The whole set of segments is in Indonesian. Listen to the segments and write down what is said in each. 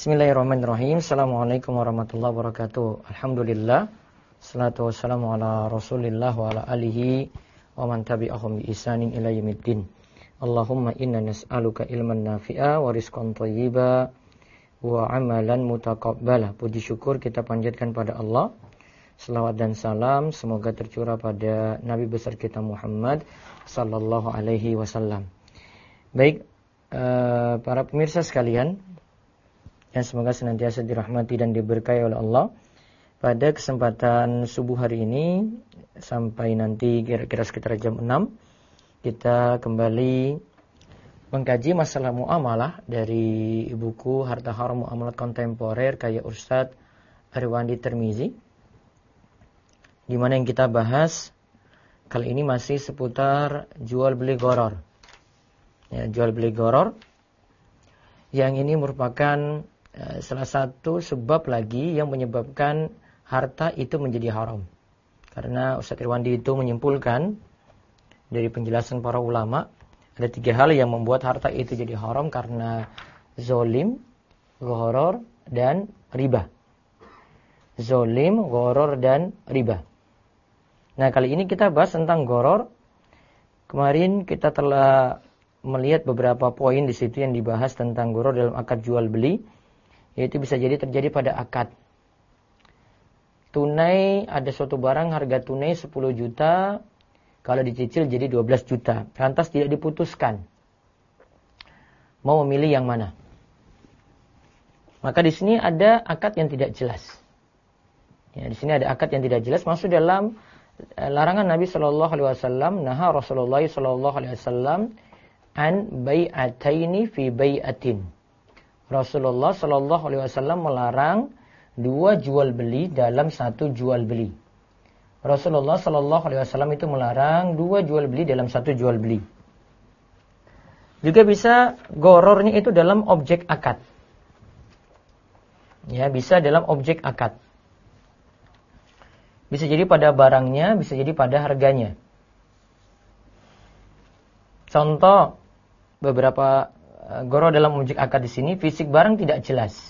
Bismillahirrahmanirrahim. Assalamualaikum warahmatullahi wabarakatuh. Alhamdulillah. Salatu wassalamu ala rasulillah wa ala alihi wa man tabi'ahum bi ihsanin ila yaumiddin. Allahumma inna nas'aluka ilman nafi'a wa rizqan thayyiba wa amalan mutaqabbala. Puji syukur kita panjatkan pada Allah. Selawat dan salam semoga tercurah pada Nabi besar kita Muhammad sallallahu alaihi wasallam. Baik, para pemirsa sekalian, yang semoga senantiasa dirahmati dan diberkahi oleh Allah. Pada kesempatan subuh hari ini sampai nanti kira-kira sekitar jam 6, kita kembali mengkaji masalah muamalah dari buku Harta Haram Muamalat Kontemporer karya Ustadz Irwandi Tirmizi, di mana yang kita bahas kali ini masih seputar jual beli gharar. Ya, jual beli gharar yang ini merupakan salah satu sebab lagi yang menyebabkan harta itu menjadi haram. Karena Ustadz Irwandi itu menyimpulkan dari penjelasan para ulama, ada 3 hal yang membuat harta itu jadi haram, karena zolim, gharar, dan riba. Zolim, gharar, dan riba. Nah, kali ini kita bahas tentang gharar. Kemarin kita telah melihat beberapa poin di situ yang dibahas tentang gharar dalam akad jual beli. Yaitu bisa jadi terjadi pada akad tunai, ada suatu barang harga tunai 10 juta, kalau dicicil jadi 12 juta. Lantas tidak diputuskan. Mau memilih yang mana? Maka di sini ada akad yang tidak jelas. Ya, di sini ada akad yang tidak jelas masuk dalam larangan Nabi sallallahu alaihi wasallam, naha Rasulullah sallallahu alaihi wasallam an bai'ataini fi bai'atin. Rasulullah sallallahu alaihi wasallam melarang 2 jual beli dalam 1 jual beli. Rasulullah sallallahu alaihi wasallam itu melarang 2 jual beli dalam 1 jual beli. Juga bisa ghararnya itu dalam objek akad. Ya, bisa dalam objek akad. Bisa jadi pada barangnya, bisa jadi pada harganya. Contoh beberapa gharar dalam objek akad di sini, fisik barang tidak jelas.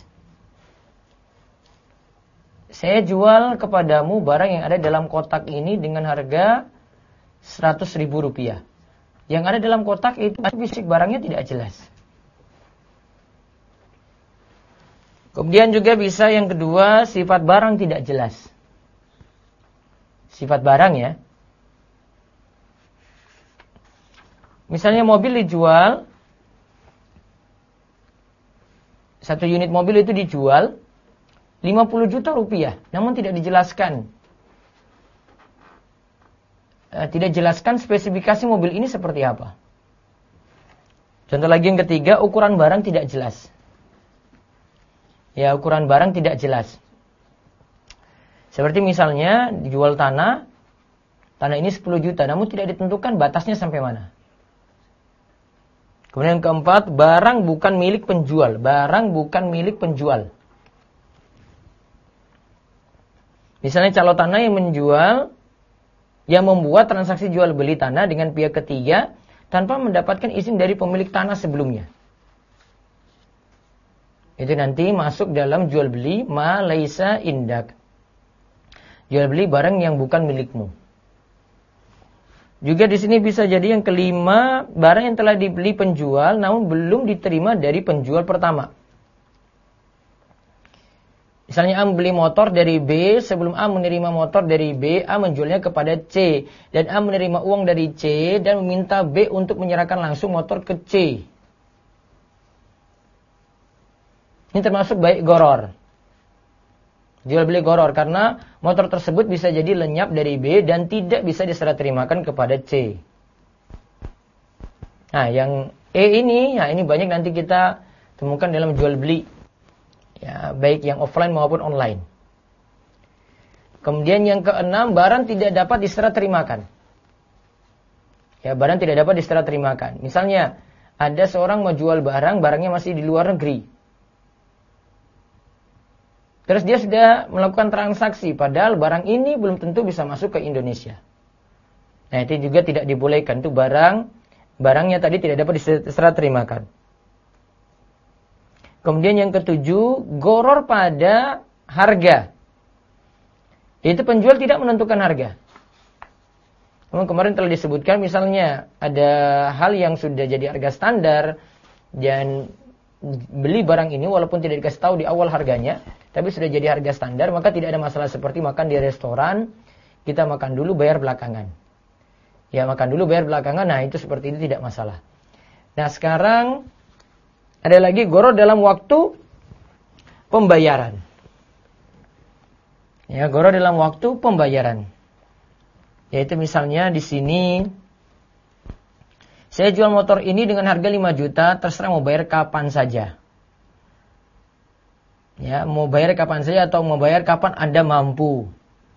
Saya jual kepadamu barang yang ada dalam kotak ini dengan harga 100.000 rupiah. Yang ada dalam kotak itu fisik barangnya tidak jelas. Kemudian juga bisa yang kedua, sifat barang tidak jelas. Sifat barang ya. Misalnya mobil dijual, 1 unit mobil itu dijual 50 juta rupiah, namun tidak dijelaskan. Tidak jelaskan spesifikasi mobil ini seperti apa. Contoh lagi yang ketiga, ukuran barang tidak jelas. Ya, ukuran barang tidak jelas. Seperti misalnya dijual tanah ini 10 juta, namun tidak ditentukan batasnya sampai mana. Kemudian yang keempat, barang bukan milik penjual. Barang bukan milik penjual. Misalnya calo tanah yang menjual, yang membuat transaksi jual beli tanah dengan pihak ketiga tanpa mendapatkan izin dari pemilik tanah sebelumnya. Itu nanti masuk dalam jual beli ma laisa indak. Jual beli barang yang bukan milikmu. Juga di sini bisa jadi yang kelima, barang yang telah dibeli penjual namun belum diterima dari penjual pertama. Misalnya A membeli motor dari B, sebelum A menerima motor dari B, A menjualnya kepada C. Dan A menerima uang dari C dan meminta B untuk menyerahkan langsung motor ke C. Ini termasuk baik gharar. Jual beli gharar karena motor tersebut bisa jadi lenyap dari B dan tidak bisa diserah terimakan kepada C. Nah, yang E ini, ini banyak nanti kita temukan dalam jual beli. Ya, baik yang offline maupun online. Kemudian yang keenam, barang tidak dapat diserah terimakan. Ya, barang tidak dapat diserah terimakan. Misalnya, ada seorang mau jual barang, barangnya masih di luar negeri. Terus dia sudah melakukan transaksi, padahal barang ini belum tentu bisa masuk ke Indonesia. Nah, itu juga tidak dibolehkan. Itu barangnya tadi tidak dapat diserah terimakan. Kemudian yang ketujuh, goror pada harga. Itu penjual tidak menentukan harga. Kemarin telah disebutkan misalnya ada hal yang sudah jadi harga standar dan beli barang ini walaupun tidak dikasih tahu di awal harganya, tapi sudah jadi harga standar, maka tidak ada masalah seperti makan di restoran, kita makan dulu bayar belakangan. Ya, makan dulu bayar belakangan, nah itu seperti itu tidak masalah. Nah, sekarang ada lagi goror dalam waktu pembayaran. Ya, goror dalam waktu pembayaran. Yaitu misalnya di sini saya jual motor ini dengan harga 5 juta, terserah mau bayar kapan saja. Ya, mau bayar kapan saja atau mau bayar kapan Anda mampu.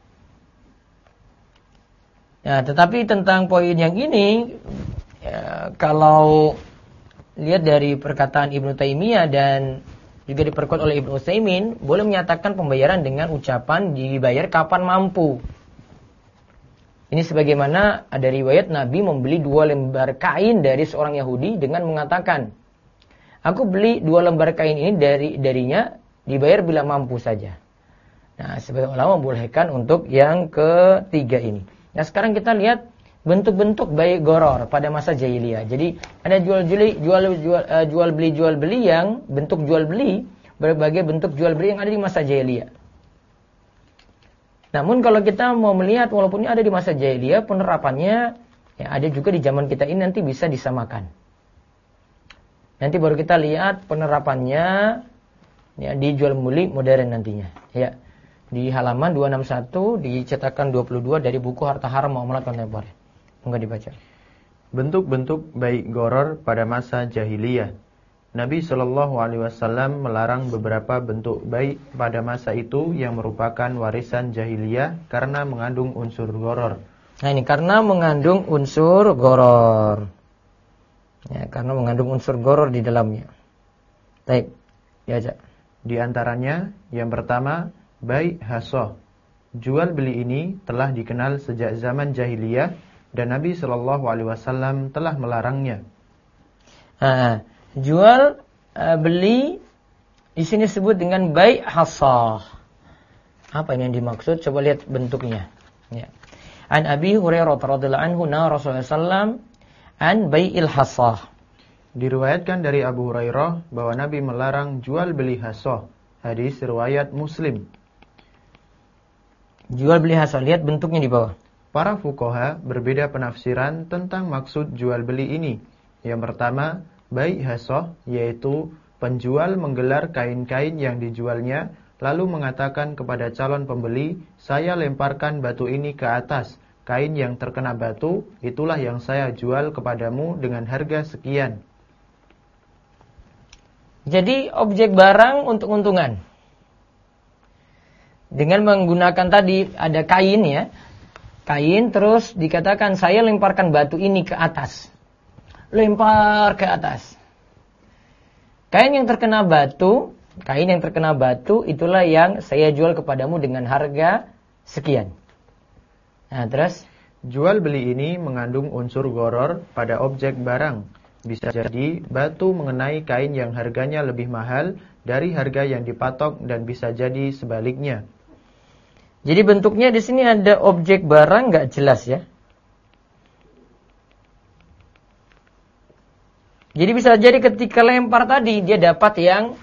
Ya, tetapi tentang poin yang ini, ya, kalau lihat dari perkataan Ibnu Taimiyah dan juga diperkuat oleh Ibnu Utsaimin, boleh menyatakan pembayaran dengan ucapan dibayar kapan mampu. Ini sebagaimana ada riwayat Nabi membeli 2 lembar kain dari seorang Yahudi dengan mengatakan, aku beli 2 lembar kain ini darinya, dibayar bila mampu saja. Nah, sebagian ulama membolehkan untuk yang ketiga ini. Nah, sekarang kita lihat bentuk-bentuk bai' goror pada masa jahiliyah. Jadi ada jual beli yang bentuk jual beli, berbagai bentuk jual beli yang ada di masa jahiliyah. Namun kalau kita mau melihat walaupun ini ada di masa jahiliyah, penerapannya ya ada juga di zaman kita ini, nanti bisa disamakan. Nanti baru kita lihat penerapannya ya di jual beli modern nantinya. Ya. Di halaman 261 dicetakan 22 dari buku Harta Haram Muamalat Kontemporer. Enggak dibaca. Bentuk-bentuk bai' goror pada masa jahiliyah. Nabi SAW melarang beberapa bentuk bai' pada masa itu yang merupakan warisan jahiliyah karena mengandung unsur goror. Nah ini karena mengandung unsur goror. Ya, karena mengandung unsur goror di dalamnya. Baik, diajak. Di antaranya yang pertama, bai' hasoh. Jual beli ini telah dikenal sejak zaman jahiliyah dan Nabi SAW telah melarangnya. Jual beli di sini disebut dengan bai' hasoh. Apa ini yang dimaksud? Coba lihat bentuknya. Ya. An Abi Hurairah radhiyallahu anhu na Rasulullah sallam an bai'il hasoh. Diriwayatkan dari Abu Hurairah bahwa Nabi melarang jual beli hasoh. Hadis riwayat Muslim. Jual beli hasoh, lihat bentuknya di bawah. Para fuqaha berbeda penafsiran tentang maksud jual beli ini. Yang pertama, bai' hasoh, yaitu penjual menggelar kain-kain yang dijualnya, lalu mengatakan kepada calon pembeli, saya lemparkan batu ini ke atas. Kain yang terkena batu, itulah yang saya jual kepadamu dengan harga sekian. Jadi objek barang untuk untungan. Dengan menggunakan tadi ada kain ya. Kain terus dikatakan saya lemparkan batu ini ke atas. Lempar ke atas. Kain yang terkena batu itulah yang saya jual kepadamu dengan harga sekian. Nah, terus jual beli ini mengandung unsur goror pada objek barang. Bisa jadi batu mengenai kain yang harganya lebih mahal dari harga yang dipatok dan bisa jadi sebaliknya. Jadi bentuknya di sini ada objek barang nggak jelas ya. Jadi bisa jadi ketika lempar tadi dia dapat yang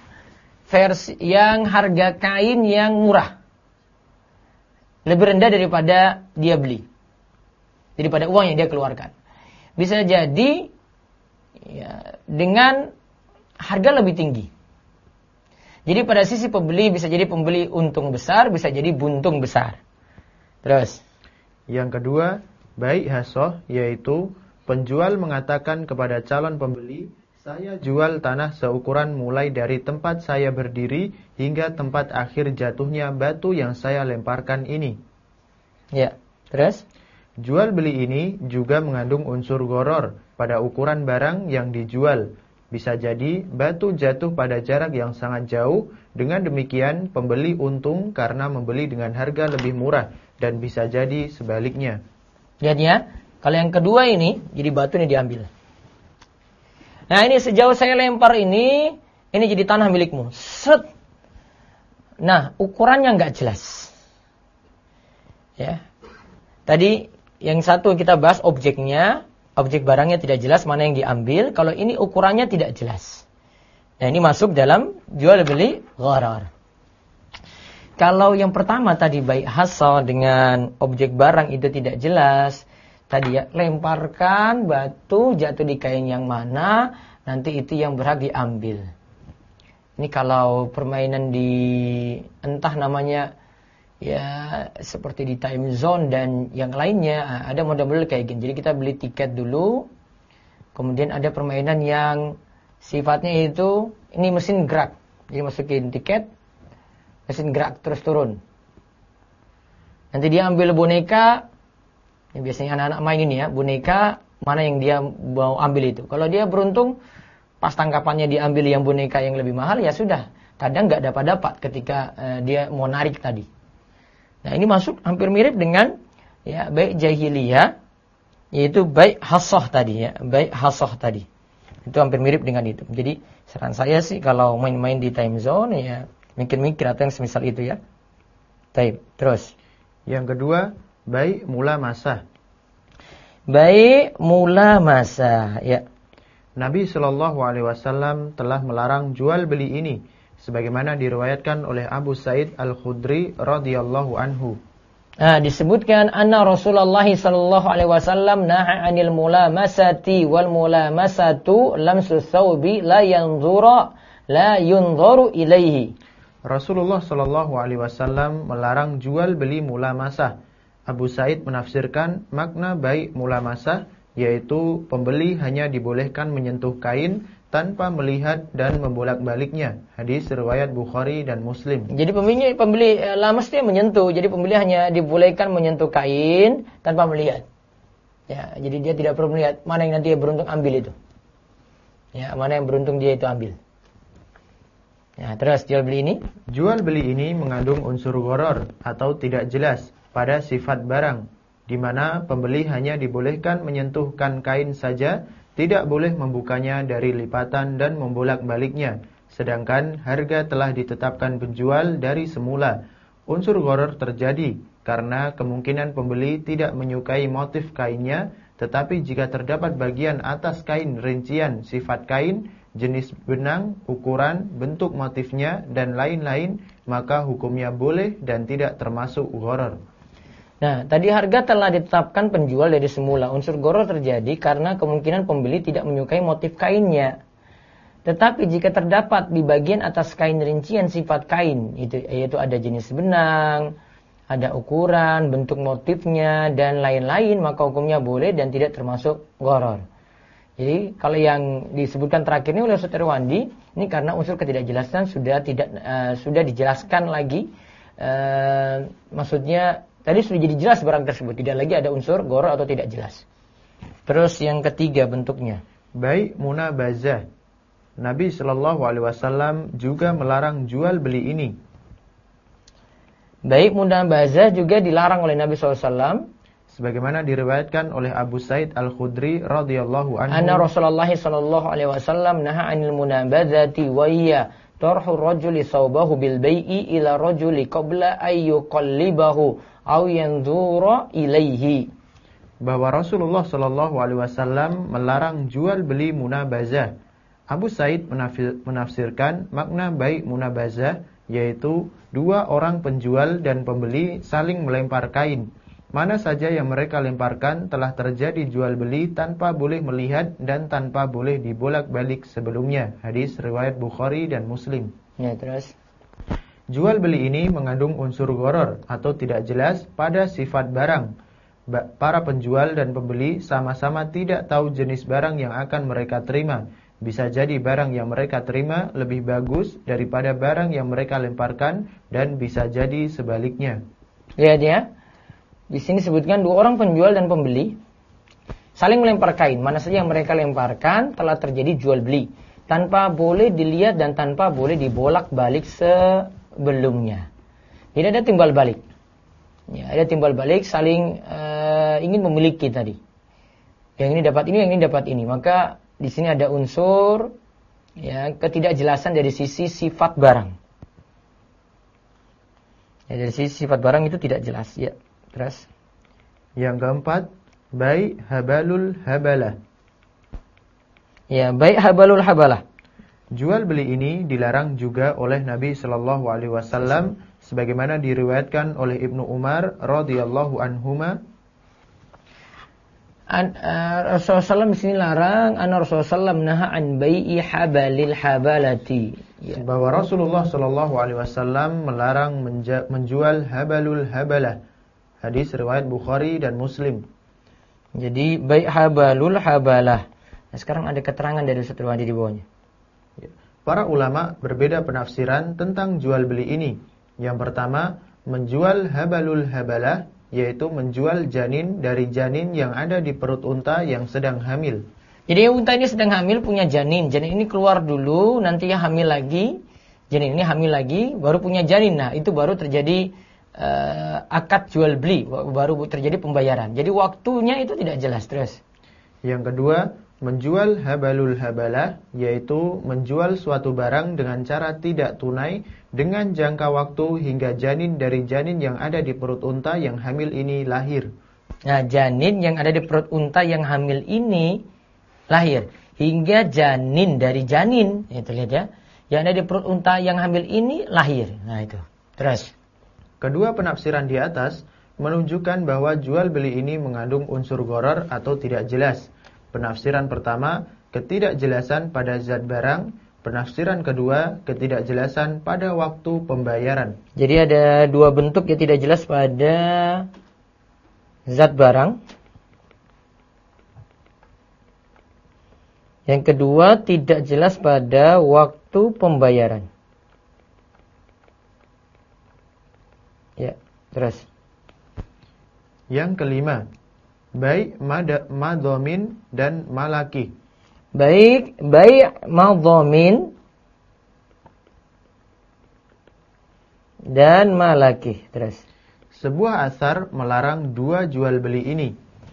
harga kain yang murah. Lebih rendah daripada dia beli. Daripada uang yang dia keluarkan. Bisa jadi ya, dengan harga lebih tinggi. Jadi pada sisi pembeli bisa jadi pembeli untung besar, bisa jadi buntung besar. Terus yang kedua, bai' hasoh, yaitu penjual mengatakan kepada calon pembeli, saya jual tanah seukuran mulai dari tempat saya berdiri hingga tempat akhir jatuhnya batu yang saya lemparkan ini. Ya, terus? Jual beli ini juga mengandung unsur goror pada ukuran barang yang dijual. Bisa jadi batu jatuh pada jarak yang sangat jauh, dengan demikian pembeli untung karena membeli dengan harga lebih murah, dan bisa jadi sebaliknya. Lihat ya, kalau yang kedua ini, jadi batu ini diambil. Nah ini sejauh saya lempar ini ini jadi tanah milikmu. Set. Nah, ukurannya nggak jelas. Ya. Tadi yang satu kita bahas objeknya, objek barangnya tidak jelas mana yang diambil. Kalau ini ukurannya tidak jelas. Nah, ini masuk dalam jual beli gharar. Kalau yang pertama tadi baik hasil dengan objek barang itu tidak jelas, tadi ya lemparkan batu jatuh di kain yang mana, nanti itu yang berhak diambil. Ini kalau permainan di entah namanya ya seperti di time zone dan yang lainnya, ada model-model kayak gini. Jadi kita beli tiket dulu, kemudian ada permainan yang sifatnya itu ini mesin gerak. Jadi masukin tiket, mesin gerak terus turun. Nanti dia ambil boneka, yang biasanya anak-anak main ini ya, boneka mana yang dia mau ambil itu. Kalau dia beruntung, pas tangkapannya diambil yang boneka yang lebih mahal, ya sudah. Kadang nggak dapat ketika dia mau narik tadi. Nah ini masuk hampir mirip dengan ya baik jahiliyah, yaitu baik hasoh tadi ya, baik hasoh tadi. Itu hampir mirip dengan itu. Jadi saran saya sih kalau main-main di time zone ya mikir-mikir atau yang semisal itu ya. Baik, terus. Yang kedua, baik mula masa. Baik mula masa, ya. Nabi Shallallahu Alaihi Wasallam telah melarang jual beli ini, sebagaimana diriwayatkan oleh Abu Sa'id Al-Khudri radhiyallahu anhu. Nah, disebutkan anna Rasulullah sallallahu alaihi wasallam naha 'anil mulamasati wal mulamasatu lamsu thawbi la yunzaru ilaihi. Rasulullah Shallallahu Alaihi Wasallam melarang jual beli mulamasah. Abu Sa'id menafsirkan makna baik mulamasah, yaitu pembeli hanya dibolehkan menyentuh kain tanpa melihat dan membolak-baliknya. Hadis riwayat Bukhari dan Muslim. Jadi pembeli lamas dia menyentuh. Jadi pembeli hanya dibolehkan menyentuh kain tanpa melihat. Ya, jadi dia tidak perlu melihat mana yang nanti dia beruntung ambil itu. Ya, mana yang beruntung dia itu ambil. Ya, terus jual beli ini? Jual beli ini mengandung unsur gharar atau tidak jelas pada sifat barang, di mana pembeli hanya dibolehkan menyentuhkan kain saja, tidak boleh membukanya dari lipatan dan membolak-baliknya, sedangkan harga telah ditetapkan penjual dari semula. Unsur gharar terjadi karena kemungkinan pembeli tidak menyukai motif kainnya, tetapi jika terdapat bagian atas kain rincian sifat kain, jenis benang, ukuran, bentuk motifnya, dan lain-lain, maka hukumnya boleh dan tidak termasuk gharar. Nah, tadi harga telah ditetapkan penjual dari semula. Unsur gharar terjadi karena kemungkinan pembeli tidak menyukai motif kainnya. Tetapi jika terdapat di bagian atas kain rincian sifat kain, yaitu ada jenis benang, ada ukuran, bentuk motifnya, dan lain-lain, maka hukumnya boleh dan tidak termasuk gharar. Jadi kalau yang disebutkan terakhir ini oleh Ustaz Irwandi, ini karena unsur ketidakjelasan sudah dijelaskan lagi. Maksudnya tadi sudah jadi jelas barang tersebut, tidak lagi ada unsur gharar atau tidak jelas. Terus yang ketiga bentuknya, baik munabazah. Nabi Shallallahu Alaihi Wasallam juga melarang jual beli ini. Baik munabazah juga dilarang oleh Nabi SAW. Sebagaimana diriwayatkan oleh Abu Sa'id Al-Khudri radhiyallahu anhu. Anna Rasulullah sallallahu alaihi wasallam naha 'anil munabazati wa hiya tarhu rajuli thawbahu bil bai'i ila rajuli qabla ay yuqallibahu aw yanzura ilaihi. Bahwa Rasulullah sallallahu alaihi wasallam melarang jual beli munabazah. Abu Sa'id menafsirkan makna baik munabazah yaitu dua orang penjual dan pembeli saling melempar kain. Mana saja yang mereka lemparkan telah terjadi jual beli tanpa boleh melihat dan tanpa boleh dibolak-balik sebelumnya. Hadis riwayat Bukhari dan Muslim. Ya, terus. Jual beli ini mengandung unsur gharar atau tidak jelas pada sifat barang. Para penjual dan pembeli sama-sama tidak tahu jenis barang yang akan mereka terima. Bisa jadi barang yang mereka terima lebih bagus daripada barang yang mereka lemparkan dan bisa jadi sebaliknya. Lihat ya. Di sini sebutkan dua orang penjual dan pembeli saling melempar kain. Mana saja yang mereka lemparkan telah terjadi jual beli tanpa boleh dilihat dan tanpa boleh dibolak-balik sebelumnya. Tidak ada timbal balik. Ya, ada timbal balik saling ingin memiliki tadi. Yang ini dapat ini, yang ini dapat ini. Maka di sini ada unsur ya, ketidakjelasan dari sisi sifat barang. Ya, dari sisi sifat barang itu tidak jelas. Ya, terus. Yang keempat, bai' habalul habalah. Ya, bai' habalul habalah. Jual beli ini dilarang juga oleh Nabi Shallallahu Alaihi Wasallam, sebagaimana diriwayatkan oleh Ibnu Umar radhiyallahu anhuma. Rasulullah SAW di sini larang, Rasulullah SAW naha an bai'i habalil habalati. Ya. Bahwa Rasulullah Shallallahu Alaihi Wasallam melarang menjual habalul habalah. Hadis riwayat Bukhari dan Muslim. Jadi bai' habalul habalah. Nah, sekarang ada keterangan dari satu hadis di bawahnya. Para ulama berbeda penafsiran tentang jual beli ini. Yang pertama, menjual habalul habalah, yaitu menjual janin dari janin yang ada di perut unta yang sedang hamil. Jadi unta ini sedang hamil, punya janin. Janin ini keluar dulu, nanti ya hamil lagi. Janin ini hamil lagi, baru punya janin. Nah, itu baru terjadi akad jual beli, baru terjadi pembayaran. Jadi waktunya itu tidak jelas. Terus. Yang kedua, menjual habalul habalah, yaitu menjual suatu barang dengan cara tidak tunai dengan jangka waktu hingga janin dari janin yang ada di perut unta yang hamil ini lahir. Nah, janin yang ada di perut unta yang hamil ini lahir hingga janin dari janin, itu lihat ya, yang ada di perut unta yang hamil ini lahir. Nah, itu. Terus. Kedua penafsiran di atas menunjukkan bahwa jual beli ini mengandung unsur gharar atau tidak jelas. Penafsiran pertama, ketidakjelasan pada zat barang. Penafsiran kedua, ketidakjelasan pada waktu pembayaran. Jadi ada dua bentuk yang tidak jelas pada zat barang. Yang kedua, tidak jelas pada waktu pembayaran. Ya, terus. Yang kelima, bai' madhamin dan malaki. Bai' madhamin dan malaki. Terus. Sebuah asar melarang dua jual beli ini,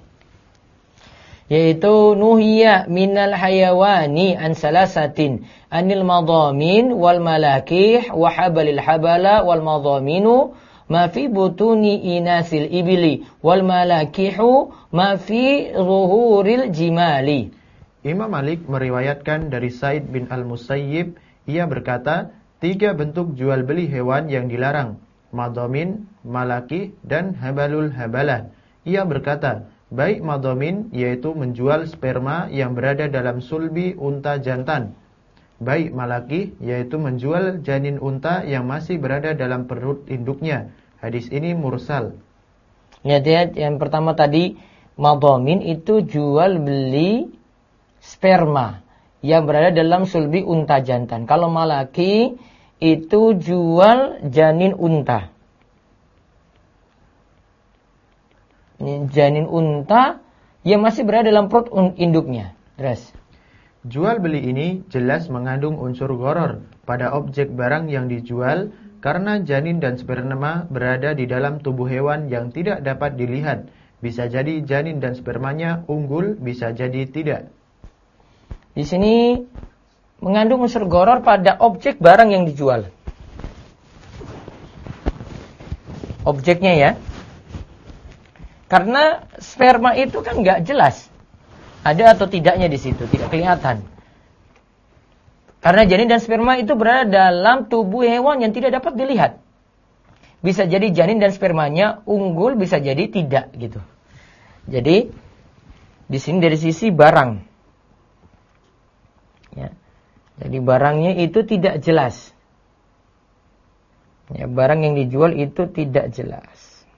yaitu nuhiya minal hayawani an salasatin anil madhamin wal malakih wa habalil habala wal madhaminu ma fi butuni inasil ibili wal malakihu ma fi zuhuril jimali. Imam Malik meriwayatkan dari Said bin Al-Musayyib, ia berkata, 3 bentuk jual beli hewan yang dilarang, madhamin, malaki, dan habalul habalah. Ia berkata, baik madhamin, yaitu menjual sperma yang berada dalam sulbi unta jantan. Baik malaki, yaitu menjual janin unta yang masih berada dalam perut induknya. Hadis ini mursal. Lihat yang pertama tadi, madhamin itu jual beli sperma yang berada dalam sulbi unta jantan. Kalau malaki itu jual janin unta. Janin unta yang masih berada dalam perut induknya. Terus. Jual beli ini jelas mengandung unsur gharar pada objek barang yang dijual karena janin dan sperma berada di dalam tubuh hewan yang tidak dapat dilihat. Bisa jadi janin dan spermanya unggul, bisa jadi tidak. Di sini mengandung unsur gharar pada objek barang yang dijual. Objeknya ya. Karena sperma itu kan nggak jelas. Ada atau tidaknya di situ, tidak kelihatan. Karena janin dan sperma itu berada dalam tubuh hewan yang tidak dapat dilihat. Bisa jadi janin dan spermanya unggul, bisa jadi tidak gitu. Jadi di sini dari sisi barang. Ya. Jadi barangnya itu tidak jelas. Ya, barang yang dijual itu tidak jelas.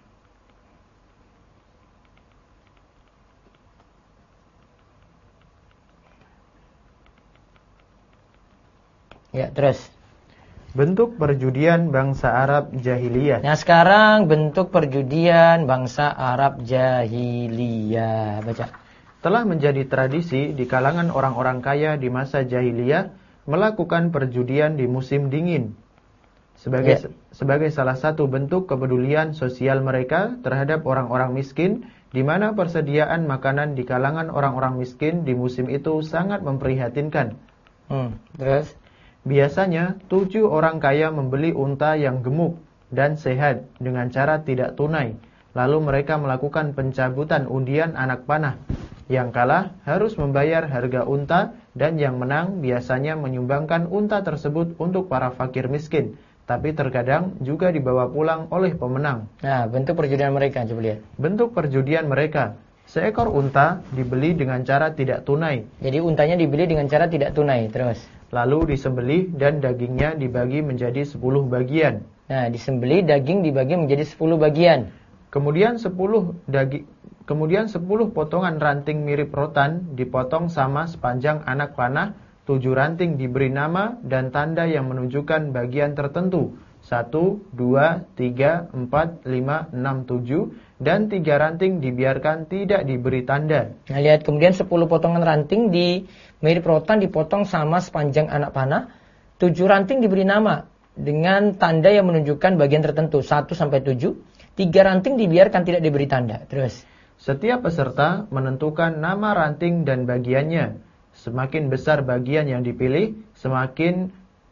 Ya, terus. Bentuk perjudian bangsa Arab jahiliyah. Nah, sekarang bentuk perjudian bangsa Arab jahiliyah. Baca. Telah menjadi tradisi di kalangan orang-orang kaya di masa jahiliyah melakukan perjudian di musim dingin. Sebagai salah satu bentuk kepedulian sosial mereka terhadap orang-orang miskin, di mana persediaan makanan di kalangan orang-orang miskin di musim itu sangat memprihatinkan. Terus? Biasanya 7 orang kaya membeli unta yang gemuk dan sehat dengan cara tidak tunai. Lalu mereka melakukan pencabutan undian anak panah. Yang kalah harus membayar harga unta dan yang menang biasanya menyumbangkan unta tersebut untuk para fakir miskin. Tapi terkadang juga dibawa pulang oleh pemenang. Nah, bentuk perjudian mereka, coba lihat. Bentuk perjudian mereka. Seekor unta dibeli dengan cara tidak tunai. Jadi untanya dibeli dengan cara tidak tunai, terus? Lalu disembelih dan dagingnya dibagi menjadi 10 bagian. Nah, disembelih, daging dibagi menjadi 10 bagian. Kemudian 10 potongan ranting mirip rotan dipotong sama sepanjang anak panah. 7 ranting diberi nama dan tanda yang menunjukkan bagian tertentu. 1, 2, 3, 4, 5, 6, 7. Dan 3 ranting dibiarkan tidak diberi tanda. Nah, lihat, kemudian 10 potongan ranting di mirip rotan dipotong sama sepanjang anak panah. 7 ranting diberi nama dengan tanda yang menunjukkan bagian tertentu. 1 sampai 7. 3 ranting dibiarkan tidak diberi tanda. Terus? Setiap peserta menentukan nama ranting dan bagiannya. Semakin besar bagian yang dipilih, semakin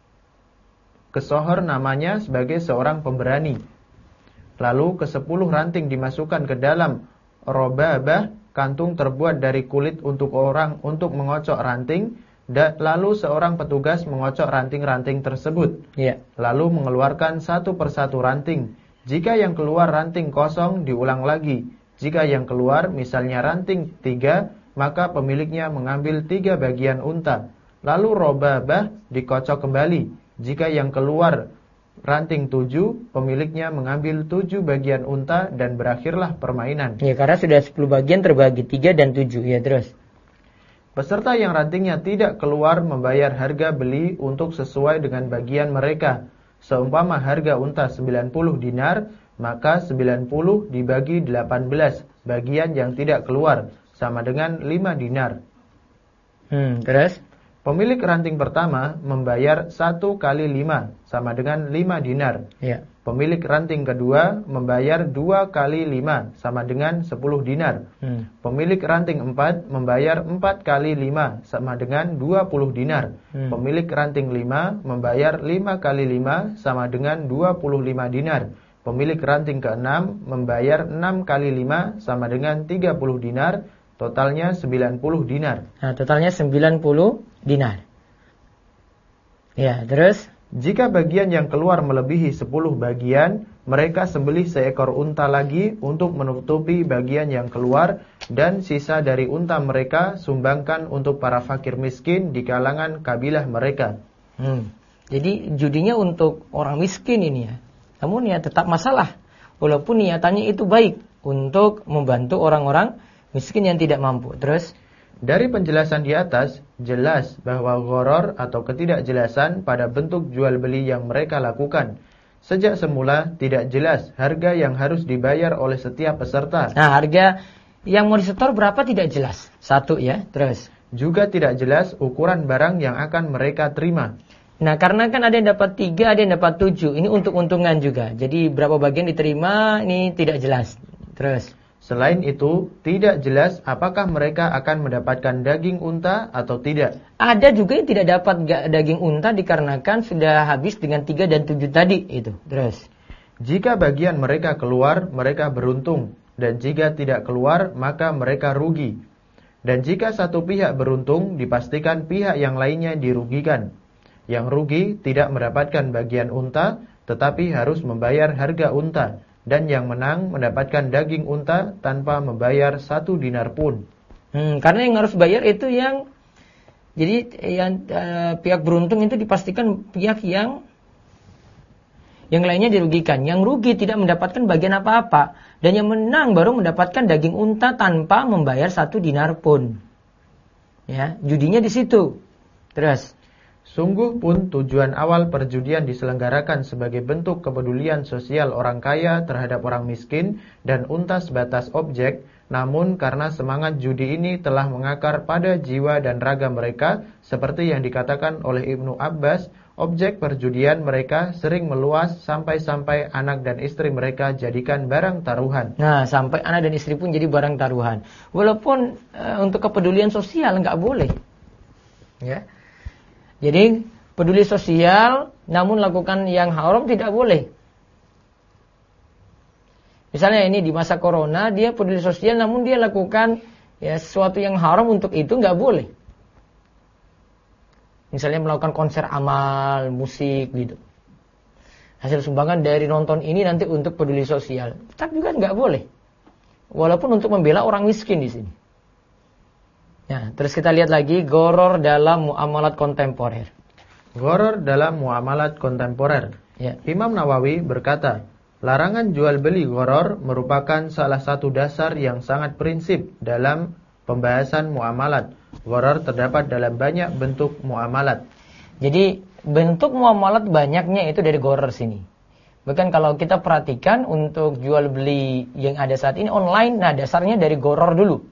kesohor namanya sebagai seorang pemberani. Lalu ke-10 ranting dimasukkan ke dalam robabah, kantung terbuat dari kulit untuk mengocok ranting, dan lalu seorang petugas mengocok ranting-ranting tersebut. Lalu mengeluarkan satu persatu ranting. Jika yang keluar ranting kosong, diulang lagi. Jika yang keluar misalnya ranting 3, maka pemiliknya mengambil 3 bagian unta. Lalu robabah dikocok kembali. Jika yang keluar ranting 7, pemiliknya mengambil 7 bagian unta dan berakhirlah permainan. Ya, karena sudah 10 bagian terbagi 3 dan 7. Ya, terus? Peserta yang rantingnya tidak keluar membayar harga beli untuk sesuai dengan bagian mereka. Seumpama harga unta 90 dinar, maka 90 dibagi 18 bagian yang tidak keluar, sama dengan 5 dinar. Terus? Pemilik ranting pertama membayar 1 kali 5, sama dengan 5 dinar. Ya. Pemilik ranting kedua membayar 2 kali 5, sama dengan 10 dinar. Pemilik ranting 4 membayar 4 kali 5, sama dengan 20 dinar. Pemilik ranting 5 membayar 5 kali 5, sama dengan 25 dinar. Pemilik ranting ke-6 membayar 6 kali 5, sama dengan 30 dinar. Totalnya 90 dinar. Nah, totalnya 90 dinar. Ya, terus? Jika bagian yang keluar melebihi 10 bagian, mereka sembelih seekor unta lagi untuk menutupi bagian yang keluar, dan sisa dari unta mereka sumbangkan untuk para fakir miskin di kalangan kabilah mereka. Jadi judinya untuk orang miskin ini ya. Namun ya tetap masalah. Walaupun niatannya itu baik untuk membantu orang-orang miskin yang tidak mampu. Terus? Dari penjelasan di atas, jelas bahwa gharar atau ketidakjelasan pada bentuk jual beli yang mereka lakukan. Sejak semula tidak jelas harga yang harus dibayar oleh setiap peserta. Nah, harga yang mau disetor berapa tidak jelas. 1 ya, terus? Juga tidak jelas ukuran barang yang akan mereka terima. Nah, karena kan ada yang dapat 3, ada yang dapat 7. Ini untung-untungan juga. Jadi berapa bagian diterima ini tidak jelas. Terus? Selain itu, tidak jelas apakah mereka akan mendapatkan daging unta atau tidak. Ada juga yang tidak dapat daging unta dikarenakan sudah habis dengan 3 dan 7 tadi itu. Terus? Jika bagian mereka keluar, mereka beruntung. Dan jika tidak keluar, maka mereka rugi. Dan jika satu pihak beruntung, dipastikan pihak yang lainnya dirugikan. Yang rugi tidak mendapatkan bagian unta, tetapi harus membayar harga unta. Dan yang menang mendapatkan daging unta tanpa membayar 1 dinar pun. Karena yang harus bayar itu yang, jadi yang pihak beruntung itu dipastikan pihak yang lainnya dirugikan. Yang rugi tidak mendapatkan bagian apa-apa, dan yang menang baru mendapatkan daging unta tanpa membayar 1 dinar pun. Ya, judinya di situ. Terus? Sungguh pun tujuan awal perjudian diselenggarakan sebagai bentuk kepedulian sosial orang kaya terhadap orang miskin dan unta sebatas objek, namun karena semangat judi ini telah mengakar pada jiwa dan raga mereka, seperti yang dikatakan oleh Ibnu Abbas, objek perjudian mereka sering meluas sampai-sampai anak dan istri mereka jadikan barang taruhan. Nah, sampai anak dan istri pun jadi barang taruhan. Walaupun untuk kepedulian sosial nggak boleh. Ya. Jadi peduli sosial namun lakukan yang haram tidak boleh. Misalnya ini di masa corona dia peduli sosial namun dia lakukan ya sesuatu yang haram, untuk itu nggak boleh. Misalnya melakukan konser amal, musik gitu. Hasil sumbangan dari nonton ini nanti untuk peduli sosial. Tapi juga nggak boleh. Walaupun untuk membela orang miskin di sini. Nah, terus kita lihat lagi gharar dalam muamalat kontemporer. Gharar dalam muamalat kontemporer. Ya. Imam Nawawi berkata, larangan jual beli gharar merupakan salah satu dasar yang sangat prinsip dalam pembahasan muamalat. Gharar terdapat dalam banyak bentuk muamalat. Jadi bentuk muamalat banyaknya itu dari gharar sini. Bahkan kalau kita perhatikan untuk jual beli yang ada saat ini online, nah dasarnya dari gharar dulu.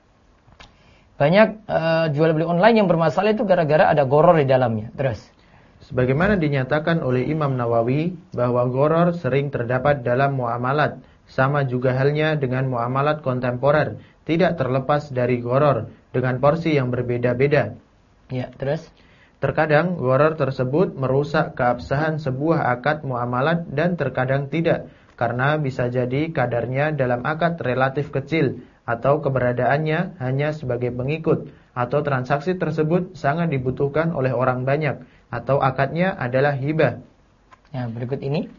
Banyak jual beli online yang bermasalah itu gara-gara ada gharar di dalamnya. Terus sebagaimana dinyatakan oleh Imam Nawawi bahwa gharar sering terdapat dalam muamalat, sama juga halnya dengan muamalat kontemporer, tidak terlepas dari gharar dengan porsi yang berbeda-beda. Ya, terus terkadang gharar tersebut merusak keabsahan sebuah akad muamalat dan terkadang tidak, karena bisa jadi kadarnya dalam akad relatif kecil atau keberadaannya hanya sebagai pengikut, atau transaksi tersebut sangat dibutuhkan oleh orang banyak, atau akadnya adalah hibah. Ya, berikut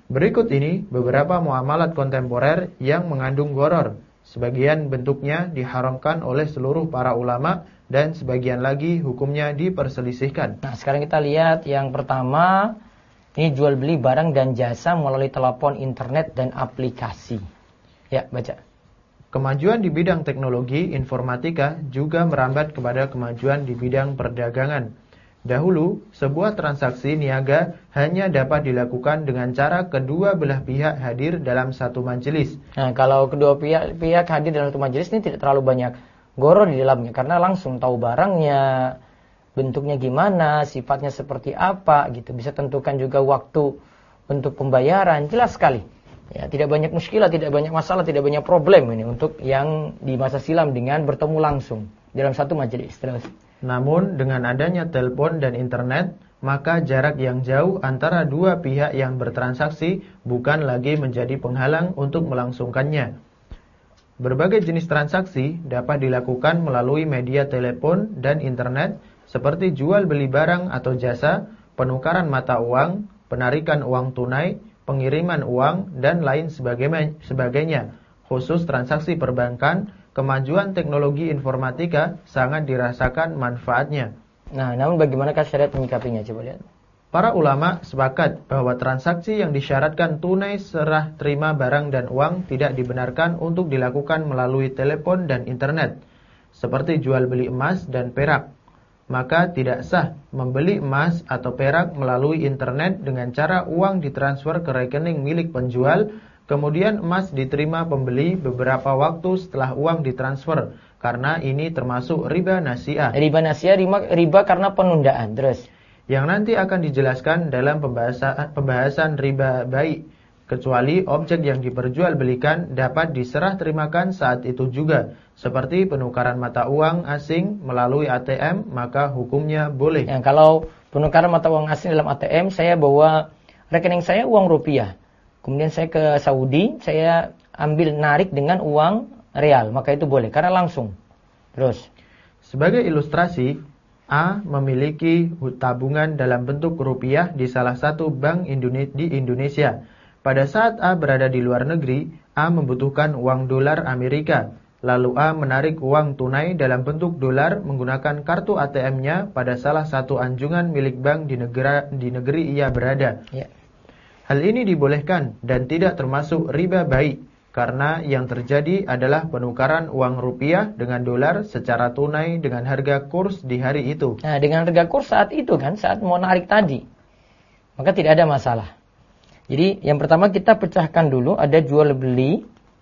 ini beberapa muamalat kontemporer yang mengandung gharar. Sebagian bentuknya diharamkan oleh seluruh para ulama dan sebagian lagi hukumnya diperselisihkan. Nah, sekarang kita lihat yang pertama, ini jual beli barang dan jasa melalui telepon, internet dan aplikasi. Ya, baca. Kemajuan di bidang teknologi informatika juga merambat kepada kemajuan di bidang perdagangan. Dahulu, sebuah transaksi niaga hanya dapat dilakukan dengan cara kedua belah pihak hadir dalam satu majelis. Nah, kalau kedua pihak hadir dalam satu majelis ini tidak terlalu banyak gharar di dalamnya, karena langsung tahu barangnya, bentuknya gimana, sifatnya seperti apa gitu. Bisa tentukan juga waktu untuk pembayaran, jelas sekali. Ya, tidak banyak muskilah, tidak banyak masalah, tidak banyak problem ini untuk yang di masa silam dengan bertemu langsung dalam satu majelis. Terus. Namun dengan adanya telepon dan internet, maka jarak yang jauh antara dua pihak yang bertransaksi bukan lagi menjadi penghalang untuk melangsungkannya. Berbagai jenis transaksi dapat dilakukan melalui media telepon dan internet seperti jual beli barang atau jasa, penukaran mata uang, penarikan uang tunai, pengiriman uang, dan lain sebagainya. Khusus transaksi perbankan, kemajuan teknologi informatika sangat dirasakan manfaatnya. Nah, namun bagaimanakah syariat menyikapinya? Coba lihat. Para ulama sepakat bahwa transaksi yang disyaratkan tunai serah terima barang dan uang tidak dibenarkan untuk dilakukan melalui telepon dan internet, seperti jual beli emas dan perak. Maka tidak sah membeli emas atau perak melalui internet dengan cara uang ditransfer ke rekening milik penjual, kemudian emas diterima pembeli beberapa waktu setelah uang ditransfer, karena ini termasuk riba nasi'ah. Riba nasi'ah, riba karena penundaan. Terus, yang nanti akan dijelaskan dalam pembahasan riba baik, kecuali objek yang diperjualbelikan dapat diserah terimakan saat itu juga, seperti penukaran mata uang asing melalui ATM, maka hukumnya boleh. Ya, kalau penukaran mata uang asing dalam ATM, saya bawa rekening saya uang rupiah. Kemudian saya ke Saudi, saya ambil narik dengan uang real, maka itu boleh, karena langsung. Terus. Sebagai ilustrasi, A memiliki tabungan dalam bentuk rupiah di salah satu bank di Indonesia. Pada saat A berada di luar negeri, A membutuhkan uang dolar Amerika. Lalu A menarik uang tunai dalam bentuk dolar menggunakan kartu ATM-nya pada salah satu anjungan milik bank di negeri ia berada. Ya. Hal ini dibolehkan dan tidak termasuk riba baik, karena yang terjadi adalah penukaran uang rupiah dengan dolar secara tunai dengan harga kurs di hari itu. Nah, dengan harga kurs saat itu kan, saat mau narik tadi, maka tidak ada masalah. Jadi yang pertama kita pecahkan dulu, ada jual beli.